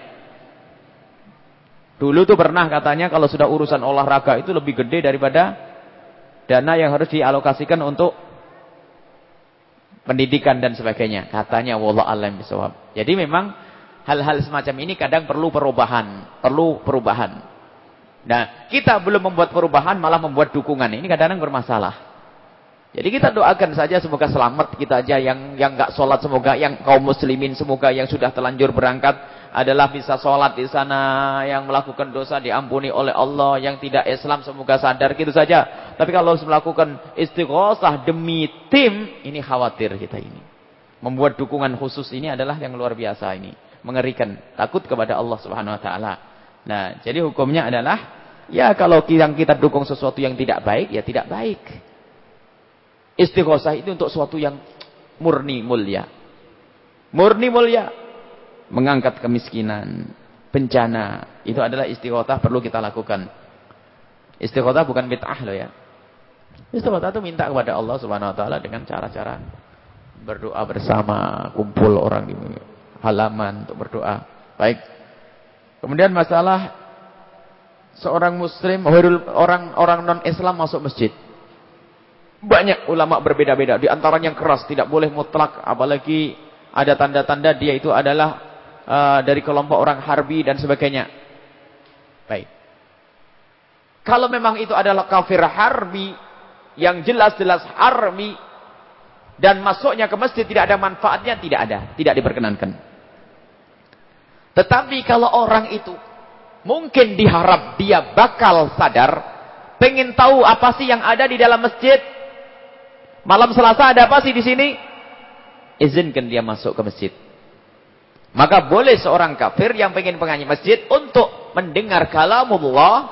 Dulu tuh pernah katanya kalau sudah urusan olahraga itu lebih gede daripada dana yang harus dialokasikan untuk pendidikan dan sebagainya. Katanya wallahu a'lam bishawab. Jadi memang hal-hal semacam ini kadang perlu perubahan, perlu perubahan. Nah, kita belum membuat perubahan malah membuat dukungan. Ini kadang-kadang bermasalah. Jadi kita doakan saja semoga selamat kita aja yang yang enggak sholat, semoga yang kaum muslimin semoga yang sudah terlanjur berangkat adalah bisa sholat di sana, yang melakukan dosa diampuni oleh Allah, yang tidak Islam semoga sadar, gitu saja. Tapi kalau harus melakukan istighotsah demi tim, ini khawatir kita ini. Membuat dukungan khusus ini adalah yang luar biasa ini. Mengerikan, takut kepada Allah Subhanahu wa taala. Nah, jadi hukumnya adalah ya kalau yang kita dukung sesuatu yang tidak baik, ya tidak baik. Istighotsah itu untuk sesuatu yang murni mulia. Murni mulia. Mengangkat kemiskinan, bencana, itu adalah istighotsah perlu kita lakukan. Istighotsah bukan bid'ah loh ya. Istighotsah itu minta kepada Allah Subhanahu wa taala dengan cara-cara berdoa bersama, kumpul orang di halaman untuk berdoa. Baik. Kemudian masalah seorang muslim, orang orang non-Islam masuk masjid. Banyak ulama berbeda-beda, di antaranya yang keras tidak boleh mutlak, apalagi ada tanda-tanda dia itu adalah Uh, dari kelompok orang harbi dan sebagainya. Baik. Kalau memang itu adalah kafir harbi, yang jelas-jelas harbi, dan masuknya ke masjid tidak ada manfaatnya, tidak ada. Tidak diperkenankan. Tetapi kalau orang itu Mungkin diharap dia bakal sadar, pengen tahu apa sih yang ada di dalam masjid. Malam Selasa ada apa sih di sini? Izinkan dia masuk ke masjid. Maka boleh seorang kafir yang pengen pengaji masjid untuk mendengar kalamullah,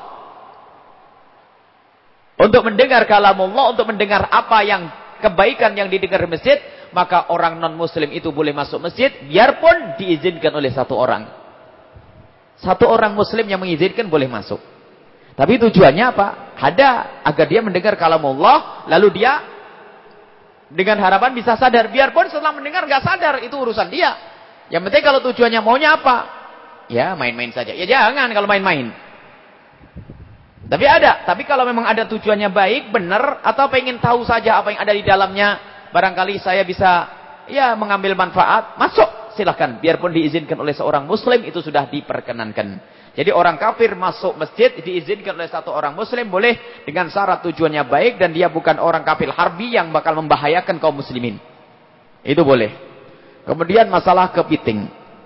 untuk mendengar kalamullah, untuk mendengar apa yang kebaikan yang didengar di masjid, maka orang non-muslim itu boleh masuk masjid, biarpun diizinkan oleh satu orang. Satu orang muslim yang mengizinkan boleh masuk. Tapi tujuannya apa? Ada agar dia mendengar kalamullah, lalu dia dengan harapan bisa sadar. Biarpun setelah mendengar gak sadar, itu urusan dia. Yang penting kalau tujuannya maunya apa? Ya main-main saja. Ya jangan kalau main-main. Tapi ada. Tapi kalau memang ada tujuannya baik, benar, atau pengen tahu saja apa yang ada di dalamnya, barangkali saya bisa ya mengambil manfaat, masuk. Silahkan. Biarpun diizinkan oleh seorang muslim, itu sudah diperkenankan. Jadi orang kafir masuk masjid, diizinkan oleh satu orang muslim, boleh dengan syarat tujuannya baik, dan dia bukan orang kafir harbi yang bakal membahayakan kaum muslimin. Itu boleh. Kemudian masalah kepiting.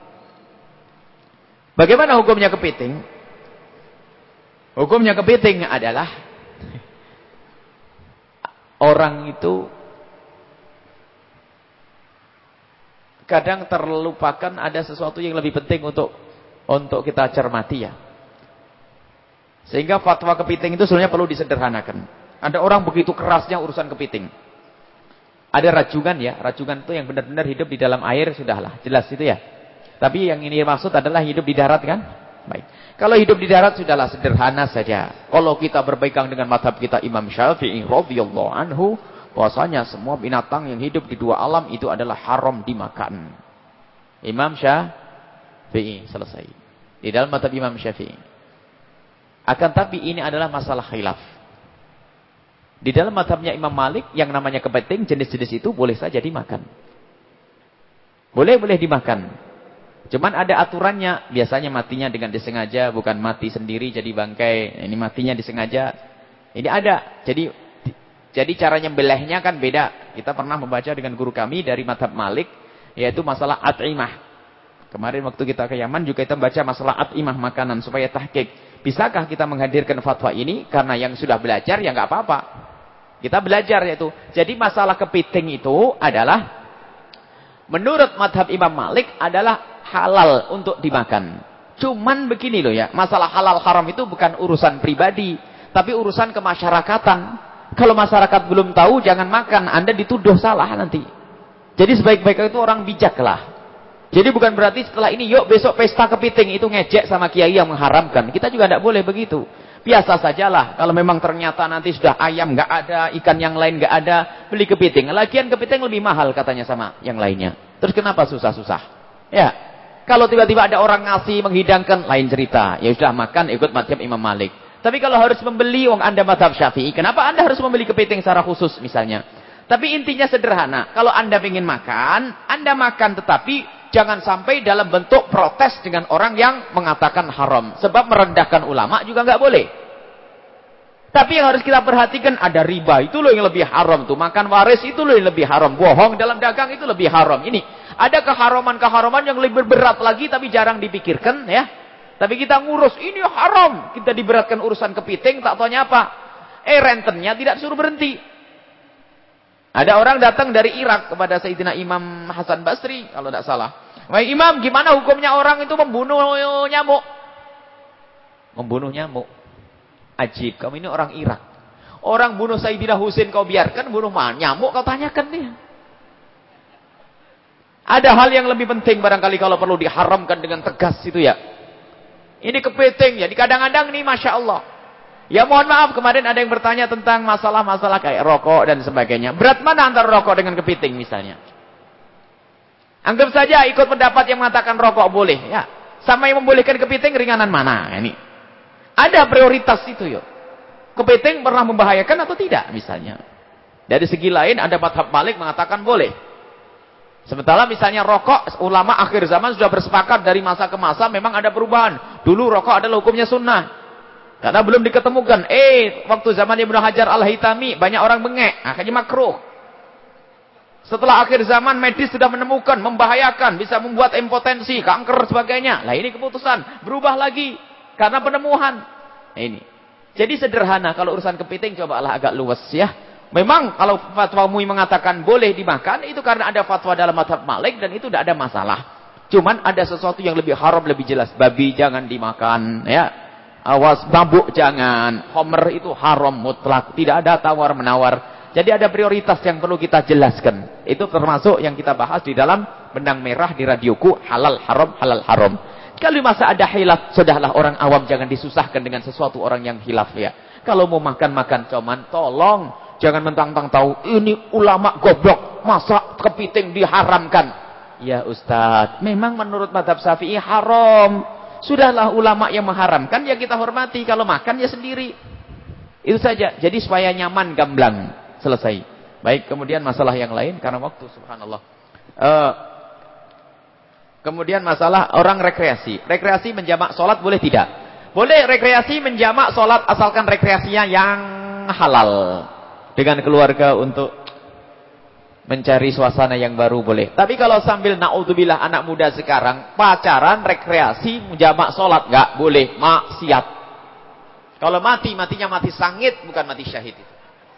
Bagaimana hukumnya kepiting? Hukumnya kepiting adalah orang itu kadang terlupakan ada sesuatu yang lebih penting untuk untuk kita cermati ya. Sehingga fatwa kepiting itu sebenarnya perlu disederhanakan. Ada orang begitu kerasnya urusan kepiting. Ada rajungan ya, rajungan itu yang benar-benar hidup di dalam air, sudahlah, jelas itu ya. Tapi yang ini maksud adalah hidup di darat kan? Baik. Kalau hidup di darat sudahlah sederhana saja. Kalau kita berpegang dengan mazhab kita Imam Syafi'i radhiyallahu anhu, bahwasanya semua binatang yang hidup di dua alam itu adalah haram dimakan. Imam Syafi'i selesai. Di dalam mazhab Imam Syafi'i. Akan tapi ini adalah masalah khilaf. Di dalam mazhabnya Imam Malik, yang namanya kepiting, jenis-jenis itu boleh saja dimakan. Boleh-boleh dimakan. Cuman ada aturannya. Biasanya matinya dengan disengaja, bukan mati sendiri jadi bangkai. Ini matinya disengaja. Ini ada. Jadi jadi cara nyembelihnya kan beda. Kita pernah membaca dengan guru kami dari mazhab Malik, yaitu masalah at'imah. Kemarin waktu kita ke Yaman juga kita membaca masalah at'imah makanan supaya tahqiq. Bisakah kita menghadirkan fatwa ini? Karena yang sudah belajar ya nggak apa-apa. Kita belajar yaitu. Jadi masalah kepiting itu adalah menurut madhab Imam Malik adalah halal untuk dimakan. Cuman begini loh ya. Masalah halal haram itu bukan urusan pribadi. Tapi urusan kemasyarakatan. Kalau masyarakat belum tahu jangan makan. Anda dituduh salah nanti. Jadi sebaik-baiknya itu orang bijak lah. Jadi bukan berarti setelah ini yuk besok pesta kepiting itu ngejek sama kiai yang mengharamkan. Kita juga tidak boleh begitu. Biasa sajalah. Kalau memang ternyata nanti sudah ayam nggak ada, ikan yang lain nggak ada, beli kepiting. Lagian kepiting lebih mahal katanya sama yang lainnya. Terus kenapa susah-susah? Ya. Kalau tiba-tiba ada orang ngasih menghidangkan, lain cerita. Ya sudah makan ikut mazhab Imam Malik. Tapi kalau harus membeli, wong Anda mazhab Syafi'i, kenapa Anda harus membeli kepiting secara khusus misalnya? Tapi intinya sederhana. Kalau Anda ingin makan, Anda makan, tetapi jangan sampai dalam bentuk protes dengan orang yang mengatakan haram. Sebab merendahkan ulama juga nggak boleh. Tapi yang harus kita perhatikan ada riba. Itu loh yang lebih haram tuh. Makan waris itu loh yang lebih haram. Bohong dalam dagang itu lebih haram. Ini ada keharaman-keharaman yang lebih berat lagi tapi jarang dipikirkan ya. Tapi kita ngurus ini haram. Kita diberatkan urusan kepiting, tak taunya apa? Eh rentennya tidak suruh berhenti. Ada orang datang dari Irak kepada Sayyidina Imam Hasan Basri kalau tidak salah. Wahai Imam, gimana hukumnya orang itu membunuh nyamuk? Membunuh nyamuk. Ajib, kamu ini orang Irak. Orang bunuh Sayyidina Husain kau biarkan, bunuh nyamuk kau tanyakan dia. Ada hal yang lebih penting barangkali kalau perlu diharamkan dengan tegas itu ya. Ini kepiting ya, kadang-kadang nih Masya Allah. Ya mohon maaf, kemarin ada yang bertanya tentang masalah-masalah kayak rokok dan sebagainya. Berat mana antara rokok dengan kepiting misalnya? Anggap saja ikut pendapat yang mengatakan rokok boleh. Ya, sama yang membolehkan kepiting ringanan mana? Ini ada prioritas itu yuk. Kepiting pernah membahayakan atau tidak misalnya? Dari segi lain ada mazhab Malik mengatakan boleh. Sementara misalnya rokok, ulama akhir zaman sudah bersepakat dari masa ke masa memang ada perubahan. Dulu rokok adalah hukumnya sunnah. Karena belum diketemukan. Eh, waktu zaman Ibnu Hajar Al-Haytami banyak orang bengek, akhirnya makruh. Setelah akhir zaman medis sudah menemukan membahayakan, bisa membuat impotensi, kanker sebagainya. Lah ini keputusan berubah lagi. Karena penemuan. Ini. Jadi sederhana. Kalau urusan kepiting cobalah agak luas ya. Memang kalau fatwa M U I mengatakan boleh dimakan. Itu karena ada fatwa dalam mazhab Malik. Dan itu tidak ada masalah. Cuman ada sesuatu yang lebih haram, lebih jelas. Babi jangan dimakan. Ya. Awas, mabuk jangan. Homer itu haram mutlak. Tidak ada tawar-menawar. Jadi ada prioritas yang perlu kita jelaskan. Itu termasuk yang kita bahas di dalam benang merah di radioku. Halal haram, halal haram. Kalau masa ada hilaf, sudahlah orang awam jangan disusahkan dengan sesuatu orang yang hilaf ya. Kalau mau makan-makan coman, tolong. Jangan mentang-mentang tahu, ini ulama goblok. Masa kepiting diharamkan? Ya Ustadz, memang menurut mazhab Syafi'i haram. Sudahlah ulama yang mengharamkan, ya kita hormati. Kalau makan ya sendiri. Itu saja. Jadi supaya nyaman, gamblang. Selesai. Baik, kemudian masalah yang lain karena waktu subhanallah. Uh, kemudian masalah orang rekreasi. Rekreasi menjamak sholat boleh tidak? Boleh rekreasi menjamak sholat asalkan rekreasinya yang halal. Dengan keluarga untuk mencari suasana yang baru boleh. Tapi kalau sambil na'udzubillah anak muda sekarang pacaran rekreasi menjamak sholat nggak boleh, maksiat. Kalau mati matinya mati sangit bukan mati syahid itu.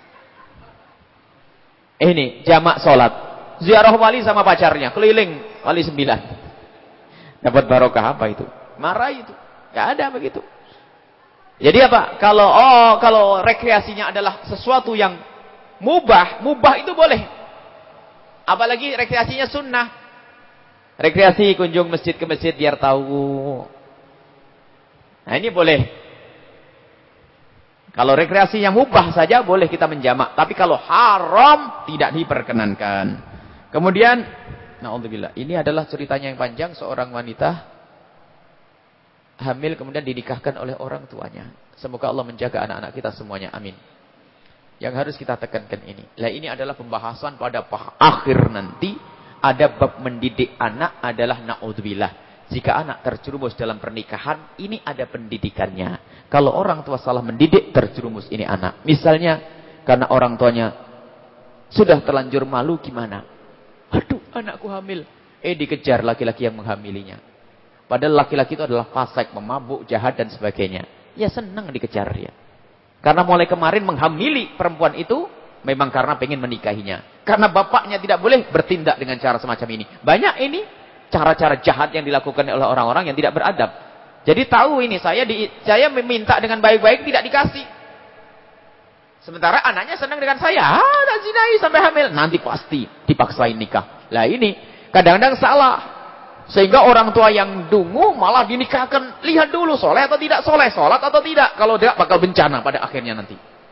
Ini jamak sholat. Ziarah wali sama pacarnya. Keliling wali sembilan. Dapat barokah apa itu? Marah itu. Gak ada begitu. Jadi apa? Kalau oh kalau rekreasinya adalah sesuatu yang mubah. Mubah itu boleh. Apalagi rekreasinya sunnah. Rekreasi kunjung masjid ke masjid biar tahu. Nah ini boleh. Kalau rekreasi yang mubah saja boleh kita menjamak. Tapi kalau haram tidak diperkenankan. Kemudian, na'udzubillah. Ini adalah ceritanya yang panjang. Seorang wanita hamil kemudian dinikahkan oleh orang tuanya. Semoga Allah menjaga anak-anak kita semuanya. Amin. Yang harus kita tekankan ini. Lah ini adalah pembahasan pada akhir nanti. Ada bab mendidik anak adalah na'udzubillah. Jika anak terjerumus dalam pernikahan, ini ada pendidikannya. Kalau orang tua salah mendidik, terjerumus ini anak. Misalnya, karena orang tuanya sudah terlanjur malu, gimana? Aduh, anakku hamil. Eh, dikejar laki-laki yang menghamilinya. Padahal laki-laki itu adalah fasik, memabuk, jahat, dan sebagainya. Ya senang dikejar dia. Karena mulai kemarin menghamili perempuan itu, memang karena pengen menikahinya. Karena bapaknya tidak boleh bertindak dengan cara semacam ini. Banyak ini. Cara-cara jahat yang dilakukan oleh orang-orang yang tidak beradab. Jadi tahu ini, saya di, saya meminta dengan baik-baik tidak dikasih. Sementara anaknya senang dengan saya. Ah, tak zinai sampai hamil. Nanti pasti dipaksain nikah. Lah ini, kadang-kadang salah. Sehingga orang tua yang dungu malah dinikahkan. Lihat dulu, soleh atau tidak soleh. Sholat atau tidak. Kalau tidak, bakal bencana pada akhirnya nanti.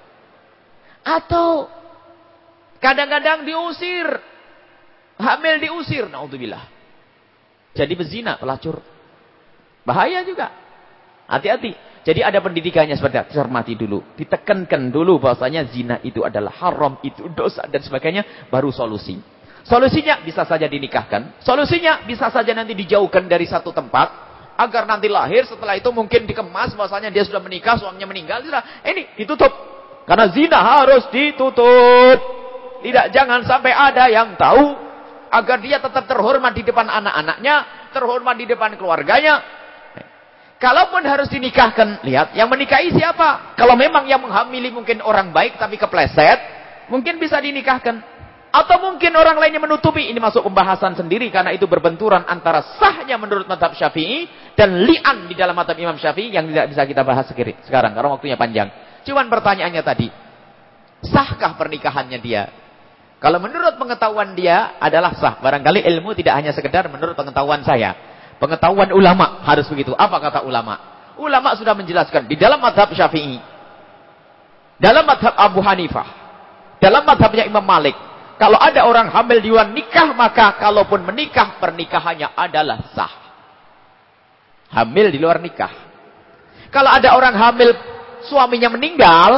Atau, kadang-kadang diusir. Hamil diusir. Na'udzubillah. Jadi bezina, pelacur. Bahaya juga. Hati-hati. Jadi ada pendidikannya seperti itu. Cermati dulu. Ditekankan dulu bahwasanya zina itu adalah haram, itu dosa dan sebagainya. Baru solusi. Solusinya bisa saja dinikahkan. Solusinya bisa saja nanti dijauhkan dari satu tempat. Agar nanti lahir setelah itu mungkin dikemas bahwasanya dia sudah menikah, suaminya meninggal. Sudah. Ini ditutup. Karena zina harus ditutup. Tidak, jangan sampai ada yang tahu. Agar dia tetap terhormat di depan anak-anaknya. Terhormat di depan keluarganya. Kalaupun harus dinikahkan. Lihat, yang menikahi siapa? Kalau memang yang menghamili mungkin orang baik tapi kepleset. Mungkin bisa dinikahkan. Atau mungkin orang lainnya menutupi. Ini masuk pembahasan sendiri. Karena itu berbenturan antara sahnya menurut mazhab Syafi'i. Dan li'an di dalam mazhab Imam Syafi'i. Yang tidak bisa kita bahas sekarang. Karena waktunya panjang. Cuman pertanyaannya tadi. Sahkah pernikahannya dia? Kalau menurut pengetahuan dia adalah sah. Barangkali ilmu tidak hanya sekedar menurut pengetahuan saya. Pengetahuan ulama harus begitu. Apa kata ulama? Ulama sudah menjelaskan. Di dalam mazhab Syafi'i. Dalam mazhab Abu Hanifah. Dalam mazhabnya Imam Malik. Kalau ada orang hamil di luar nikah. Maka kalaupun menikah pernikahannya adalah sah. Hamil di luar nikah. Kalau ada orang hamil suaminya meninggal.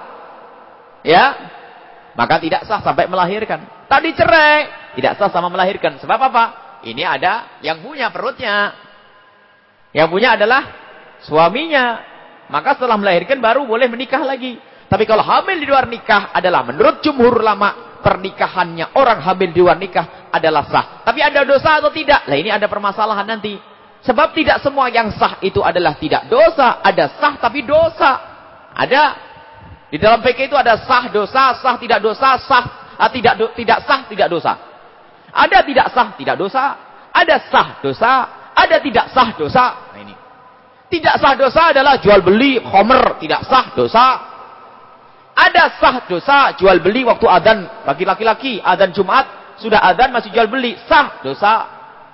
Ya. Maka tidak sah sampai melahirkan. Tadi cerai. Tidak sah sama melahirkan. Sebab apa? Ini ada yang punya perutnya. Yang punya adalah suaminya. Maka setelah melahirkan baru boleh menikah lagi. Tapi kalau hamil di luar nikah adalah menurut jumhur ulama. Pernikahannya orang hamil di luar nikah adalah sah. Tapi ada dosa atau tidak? Nah ini ada permasalahan nanti. Sebab tidak semua yang sah itu adalah tidak dosa. Ada sah tapi dosa. Ada. Di dalam fikih itu ada sah dosa, sah tidak dosa, sah ah, tidak do, tidak sah tidak dosa. Ada tidak sah tidak dosa. Ada sah dosa. Ada tidak sah dosa. Nah ini. Tidak sah dosa adalah jual beli khomer. Tidak sah dosa. Ada sah dosa jual beli waktu adzan bagi laki-laki. Adzan Jumat. Sudah adzan masih jual beli. Sah dosa.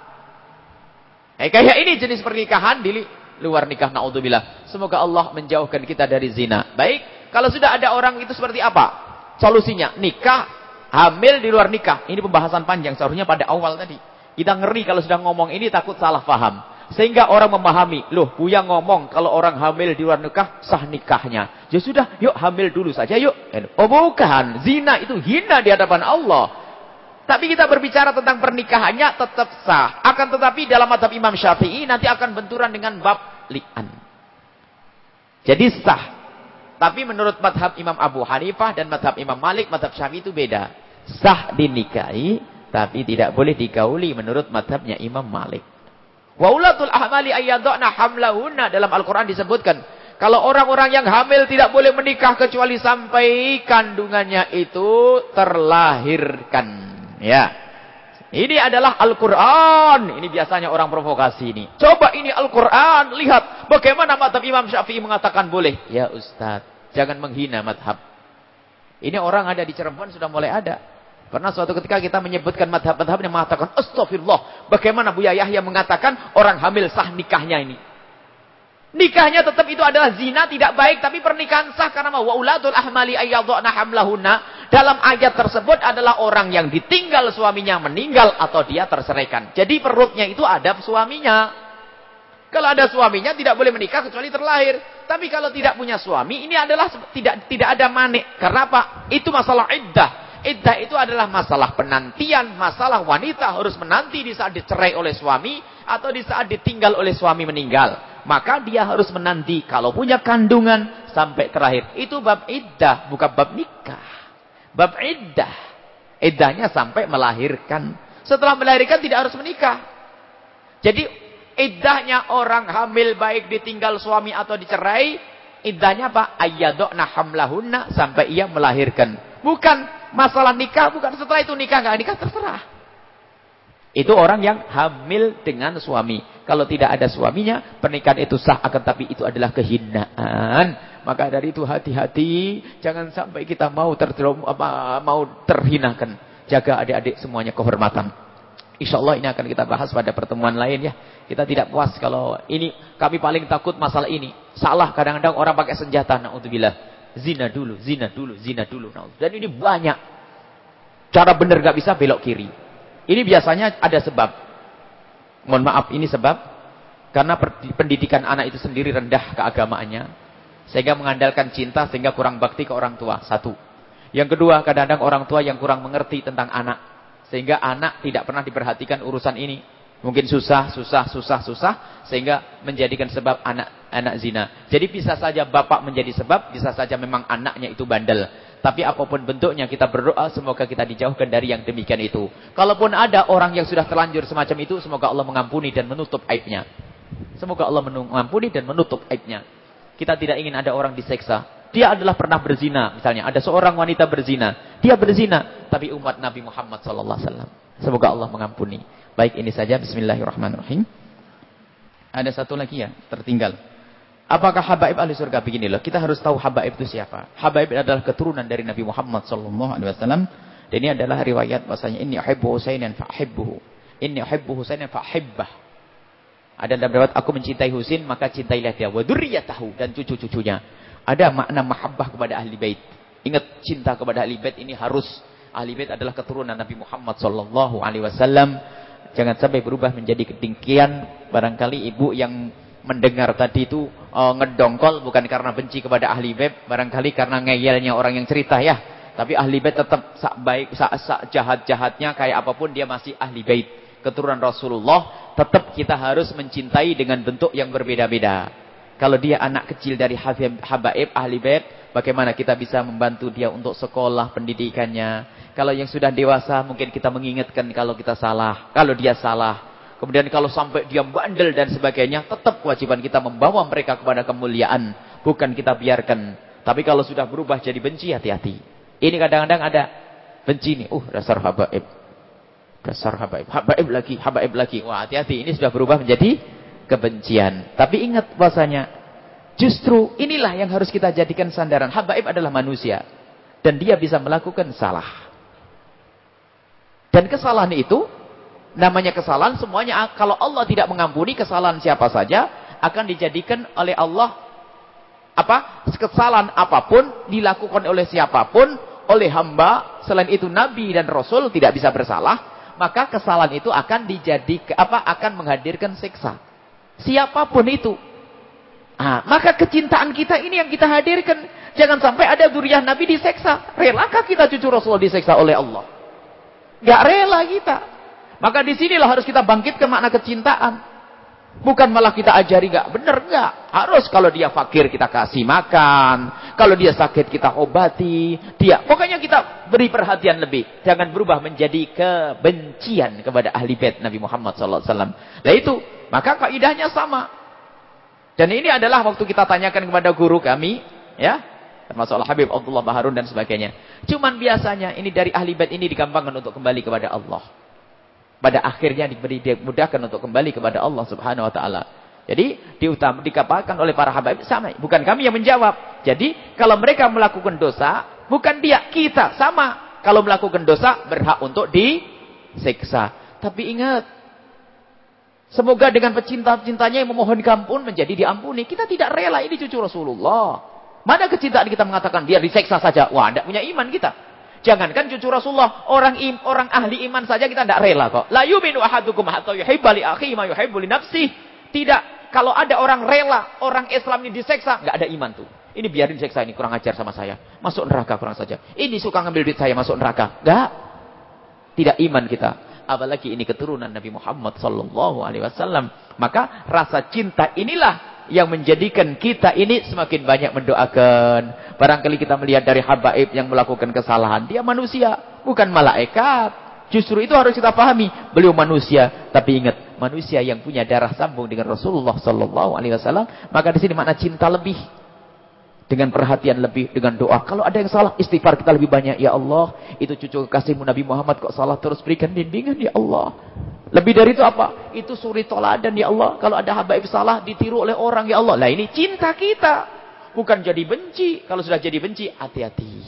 Eh, kayak ini jenis pernikahan di luar nikah, naudzubillah. Semoga Allah menjauhkan kita dari zina. Baik, kalau sudah ada orang itu seperti apa? Solusinya, nikah, hamil di luar nikah. Ini pembahasan panjang, seharusnya pada awal tadi. Kita ngeri kalau sudah ngomong ini takut salah paham. Sehingga orang memahami, loh Buya ngomong kalau orang hamil di luar nikah, sah nikahnya. Ya sudah, yuk hamil dulu saja yuk. Oh bukan, zina itu hina di hadapan Allah. Tapi kita berbicara tentang pernikahannya tetap sah. Akan tetapi dalam mazhab Imam Syafi'i nanti akan benturan dengan bab li'an. Jadi sah. Tapi menurut mazhab Imam Abu Hanifah dan mazhab Imam Malik, mazhab Syafi'i itu beda. Sah dinikahi, tapi tidak boleh digauli menurut mazhabnya Imam Malik. Wa ulatul ahmali ayyadna hamlahunna, dalam Al-Quran disebutkan. Kalau orang-orang yang hamil tidak boleh menikah kecuali sampai kandungannya itu terlahirkan. Ya, ini adalah Al-Quran. Ini biasanya orang provokasi ini. Coba ini Al-Quran, lihat bagaimana mazhab Imam Syafi'i mengatakan boleh. Ya Ustaz, jangan menghina mazhab. Ini orang ada di Cirebon sudah mulai ada. Pernah suatu ketika kita menyebutkan mazhab-mazhab yang mengatakan, astagfirullah, bagaimana Buya Yahya mengatakan orang hamil sah nikahnya ini. Nikahnya tetap itu adalah zina, tidak baik, tapi pernikahan sah karena wa ulatul ahmali ayyadna hamlahunna. Dalam ayat tersebut adalah orang yang ditinggal suaminya meninggal atau dia terceraikan. Jadi perutnya itu ada suaminya. Kalau ada suaminya tidak boleh menikah kecuali terlahir. Tapi kalau tidak punya suami, ini adalah tidak tidak ada manik. Karena apa? Itu masalah iddah. Iddah itu adalah masalah penantian, masalah wanita harus menanti di saat dicerai oleh suami atau di saat ditinggal oleh suami meninggal. Maka dia harus menanti kalau punya kandungan sampai terakhir. Itu bab iddah, bukan bab nikah. Bab iddah. Iddahnya sampai melahirkan. Setelah melahirkan tidak harus menikah. Jadi iddahnya orang hamil baik ditinggal suami atau dicerai, iddahnya apa? Ayyadna hamlahunna, sampai ia melahirkan. Bukan masalah nikah, bukan setelah itu nikah enggak nikah terserah. Itu orang yang hamil dengan suami. Kalau tidak ada suaminya, pernikahan itu sah, akan tapi itu adalah kehinaan. Maka dari itu hati-hati, jangan sampai kita mau terjerum, apa, mau terhinakan. Jaga adik-adik semuanya kehormatan. Insyaallah ini akan kita bahas pada pertemuan lain ya. Kita tidak puas kalau ini, kami paling takut masalah ini. Salah kadang-kadang orang pakai senjata, naudzubillah. Zina dulu, zina dulu, zina dulu. Dan ini banyak. Cara benar gak bisa belok kiri. Ini biasanya ada sebab. Mohon maaf, ini sebab. Karena pendidikan anak itu sendiri rendah keagamaannya. Sehingga mengandalkan cinta, sehingga kurang bakti ke orang tua. Satu. Yang kedua, kadang-kadang orang tua yang kurang mengerti tentang anak. Sehingga anak tidak pernah diperhatikan urusan ini. Mungkin susah, susah, susah, susah. Sehingga menjadikan sebab anak anak zina. Jadi bisa saja bapak menjadi sebab. Bisa saja memang anaknya itu bandel. Tapi apapun bentuknya kita berdoa semoga kita dijauhkan dari yang demikian itu. Kalaupun ada orang yang sudah terlanjur semacam itu, semoga Allah mengampuni dan menutup aibnya. Semoga Allah mengampuni dan menutup aibnya. Kita tidak ingin ada orang diseksa. Dia adalah pernah berzina, misalnya ada seorang wanita berzina, dia berzina, tapi umat Nabi Muhammad sallallahu alaihi wasallam. Semoga Allah mengampuni. Baik, ini saja. Bismillahirrahmanirrahim. Ada satu lagi ya, tertinggal. Apakah habaib ahli surga? Begini loh, kita harus tahu habaib itu siapa. Habaib adalah keturunan dari Nabi Muhammad sallallahu alaihi wasallam. Dan ini adalah riwayat bahasanya inni uhibbu Husainan fa'hibbuhu. Inni uhibbu Husainan fa'hibbah. Ada dalam riwayat aku mencintai Husain maka cintailah dia wa dzurriyyatahu, dan cucu-cucunya. Ada makna mahabbah kepada ahli bait. Ingat, cinta kepada ahli bait ini harus. Ahli bait adalah keturunan Nabi Muhammad sallallahu alaihi wasallam. Jangan sampai berubah menjadi kedengkian. Barangkali ibu yang mendengar tadi itu uh, ngedongkol bukan karena benci kepada ahli bait, barangkali karena ngeyelnya orang yang cerita ya. Tapi ahli bait tetap sak baik, sak, sak jahat-jahatnya kayak apapun dia masih ahli bait, keturunan Rasulullah. Tetap kita harus mencintai dengan bentuk yang berbeda-beda. Kalau dia anak kecil dari habaib ahli bait, bagaimana kita bisa membantu dia untuk sekolah pendidikannya. Kalau yang sudah dewasa mungkin kita mengingatkan kalau kita salah, kalau dia salah. Kemudian kalau sampai dia bandel dan sebagainya, tetap kewajiban kita membawa mereka kepada kemuliaan. Bukan kita biarkan. Tapi kalau sudah berubah jadi benci, hati-hati. Ini kadang-kadang ada benci nih. Uh, dasar habaib. Dasar habaib. Habaib lagi, habaib lagi. Wah, hati-hati. Ini sudah berubah menjadi kebencian. Tapi ingat bahasanya, justru inilah yang harus kita jadikan sandaran. Habaib adalah manusia. Dan dia bisa melakukan salah. Dan kesalahan itu, namanya kesalahan, semuanya kalau Allah tidak mengampuni kesalahan siapa saja, akan dijadikan oleh Allah apa? Kesalahan apapun dilakukan oleh siapapun, oleh hamba, selain itu nabi dan rasul tidak bisa bersalah, maka kesalahan itu akan dijadikan apa? Akan menghadirkan siksa. Siapapun itu. Nah, maka kecintaan kita ini yang kita hadirkan. Jangan sampai ada zuriyah nabi disiksa. Relakah kita cucu Rasulullah disiksa oleh Allah? Gak rela kita. Maka disinilah harus kita bangkitkan makna kecintaan. Bukan malah kita ajari gak benar, gak. Harus kalau dia fakir kita kasih makan. Kalau dia sakit kita obati. Dia, pokoknya kita beri perhatian lebih. Jangan berubah menjadi kebencian kepada ahli bait Nabi Muhammad sallallahu alaihi wasallam. Nah itu, maka kaidahnya sama. Dan ini adalah waktu kita tanyakan kepada guru kami, ya, termasuk Al-Habib Abdullah Baharun dan sebagainya. Cuman biasanya ini dari ahli bait ini digampangkan untuk kembali kepada Allah. Pada akhirnya diberi dimudahkan untuk kembali kepada Allah Subhanahu wa taala. Jadi diutam dikatakan oleh para habaib sama, bukan kami yang menjawab. Jadi kalau mereka melakukan dosa, bukan dia, kita sama. Kalau melakukan dosa berhak untuk disiksa. Tapi ingat, semoga dengan pecinta-cintanya yang memohon ampun menjadi diampuni. Kita tidak rela, ini cucu Rasulullah. Mana kecintaan kita mengatakan dia diseksa saja? Wah, tidak punya iman kita. Jangankan cucu Rasulullah, orang im, orang ahli iman saja kita tidak rela kok. La yu'minu ahadukum hatta yuhibba li akhihi ma yuhibbu li nafsihi. Tidak, kalau ada orang rela, orang Islam ini diseksa, enggak ada iman tuh. Ini biarin diseksa, ini kurang ajar sama saya. Masuk neraka kurang saja. Ini suka ngambil duit saya, masuk neraka. Enggak. Tidak iman kita. Apalagi ini keturunan Nabi Muhammad sallallahu alaihi wasallam. Maka rasa cinta inilah yang menjadikan kita ini semakin banyak mendoakan. Barangkali kita melihat dari habaib yang melakukan kesalahan. Dia manusia, bukan malaikat. Justru itu harus kita pahami. Beliau manusia. Tapi ingat, manusia yang punya darah sambung dengan Rasulullah sallallahu alaihi wasallam. Maka di sini makna cinta lebih. Dengan perhatian lebih, dengan doa. Kalau ada yang salah, istighfar kita lebih banyak. Ya Allah, itu cucu kekasihmu Nabi Muhammad kok salah, terus berikan bimbingan ya Allah. Lebih dari itu apa? Itu suri toladan ya Allah. Kalau ada habaib salah ditiru oleh orang ya Allah. Lah ini cinta kita. Bukan jadi benci. Kalau sudah jadi benci, hati-hati.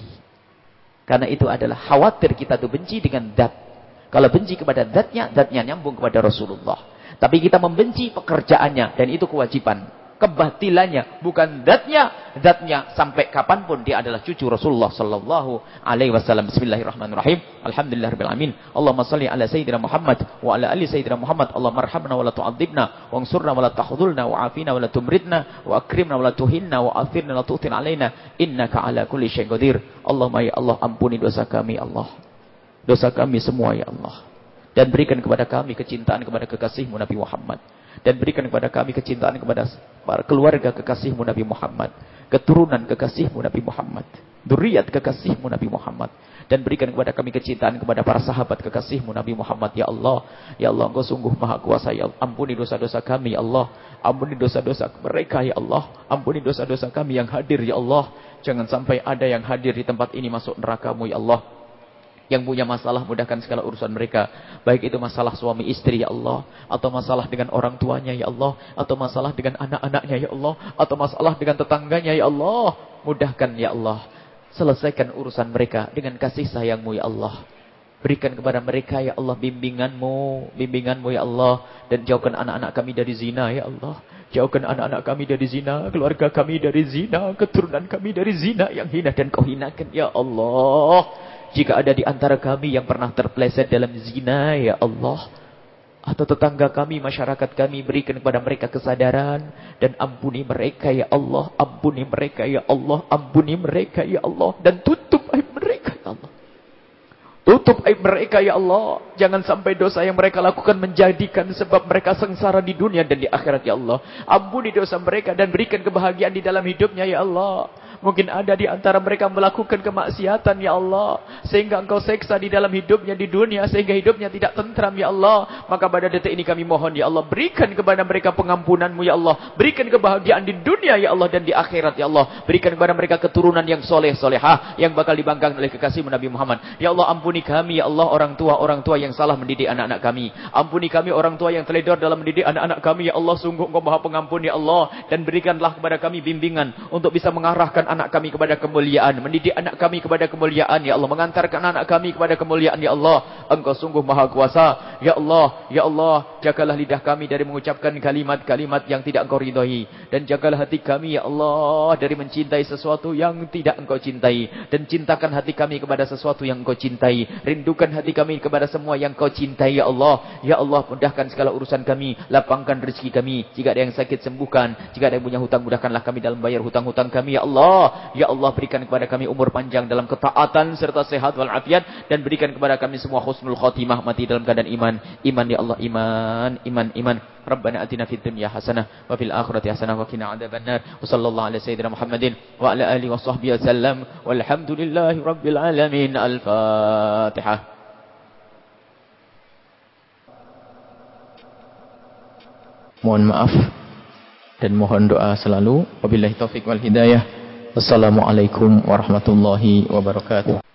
Karena itu adalah khawatir kita tuh benci dengan zat. Kalau benci kepada zatnya, zatnya nyambung kepada Rasulullah. Tapi kita membenci pekerjaannya. Dan itu kewajiban. Kebatilannya, bukan zatnya. Zatnya sampai kapanpun dia adalah cucu Rasulullah sallallahu alaihi wasallam. Bismillahirrahmanirrahim. Alhamdulillahirabbil alamin. Allahumma shalli ala sayyidina Muhammad wa ala ali sayyidina Muhammad. Allahumma arhamna wa la tu'adzibna wa ansurna wa la tahdhulna wa afina wa la tumridna wa akrimna wa la tuhinna wa athirna wa la tu'tin alaina innaka ala kulli syai'in qadir. Allahumma ya Allah, ampuni dosa kami Allah. Dosa kami semua ya Allah. Dan berikan kepada kami kecintaan kepada kekasihmu Nabi Muhammad. Dan berikan kepada kami kecintaan kepada para keluarga kekasihmu Nabi Muhammad. Keturunan kekasihmu Nabi Muhammad. Dzurriyyat kekasihmu Nabi Muhammad. Dan berikan kepada kami kecintaan kepada para sahabat kekasihmu Nabi Muhammad. Ya Allah, ya Allah, Engkau sungguh maha kuasa ya Allah. Ampuni dosa-dosa kami ya Allah. Ampuni dosa-dosa mereka ya Allah. Ampuni dosa-dosa kami yang hadir ya Allah. Jangan sampai ada yang hadir di tempat ini masuk neraka-Mu ya Allah. Yang punya masalah, mudahkan segala urusan mereka. Baik itu masalah suami istri ya Allah, atau masalah dengan orang tuanya ya Allah, atau masalah dengan anak-anaknya ya Allah, atau masalah dengan tetangganya ya Allah. Mudahkan ya Allah. Selesaikan urusan mereka dengan kasih sayang-Mu ya Allah. Berikan kepada mereka ya Allah bimbingan-Mu, bimbingan-Mu ya Allah. Dan jauhkan anak-anak kami dari zina ya Allah. Jauhkan anak-anak kami dari zina, keluarga kami dari zina, keturunan kami dari zina yang hina dan Kau hinakan ya Allah. Jika ada di antara kami yang pernah terpeleset dalam zina, ya Allah. Atau tetangga kami, masyarakat kami, berikan kepada mereka kesadaran. Dan ampuni mereka, ya Allah. Ampuni mereka, ya Allah. Ampuni mereka, ya Allah. Dan tutup aib mereka, ya Allah. Tutup aib mereka, ya Allah. Jangan sampai dosa yang mereka lakukan menjadikan sebab mereka sengsara di dunia dan di akhirat, ya Allah. Ampuni dosa mereka dan berikan kebahagiaan di dalam hidupnya, ya Allah. Mungkin ada di antara mereka melakukan kemaksiatan ya Allah, sehingga Engkau seksa di dalam hidupnya di dunia, sehingga hidupnya tidak tentram ya Allah. Maka pada detik ini kami mohon ya Allah, berikan kepada mereka pengampunan-Mu ya Allah, berikan kebahagiaan di dunia ya Allah dan di akhirat ya Allah. Berikan kepada mereka keturunan yang soleh solehah, yang bakal dibanggakan oleh kekasih-Mu Nabi Muhammad. Ya Allah, ampuni kami ya Allah, orang tua orang tua yang salah mendidik anak-anak kami. Ampuni kami orang tua yang teledor dalam mendidik anak-anak kami ya Allah. Sungguh Engkau Maha Pengampun ya Allah, dan berikanlah kepada kami bimbingan untuk bisa mengarahkan anak kami kepada kemuliaan, mendidik anak kami kepada kemuliaan ya Allah, mengantarkan anak kami kepada kemuliaan ya Allah. Engkau sungguh Maha Kuasa ya Allah. Ya Allah, jagalah lidah kami dari mengucapkan kalimat-kalimat yang tidak Engkau ridhai, dan jagalah hati kami ya Allah dari mencintai sesuatu yang tidak Engkau cintai, dan cintakan hati kami kepada sesuatu yang Engkau cintai. Rindukan hati kami kepada semua yang Engkau cintai ya Allah. Ya Allah, mudahkan segala urusan kami, lapangkan rezeki kami. Jika ada yang sakit, sembuhkan. Jika ada yang punya hutang, mudahkanlah kami dalam bayar hutang-hutang kami ya Allah. Ya Allah, berikan kepada kami umur panjang dalam ketaatan serta sehat walafiat, dan berikan kepada kami semua husnul khotimah, mati dalam keadaan iman. Iman ya Allah, iman, iman, iman. Rabbana atina fid dunya hasanah wa fil akhirati hasanah wa qina adzabannar. Wa sallallahu ala sayyidina Muhammadin wa ala alihi wa sahbihi wasallam. Walhamdulillahi rabbil alamin. Al-Fatihah. Mohon maaf dan mohon doa selalu. Wabillahi taufik wal hidayah. Wassalamualaikum warahmatullahi wabarakatuh.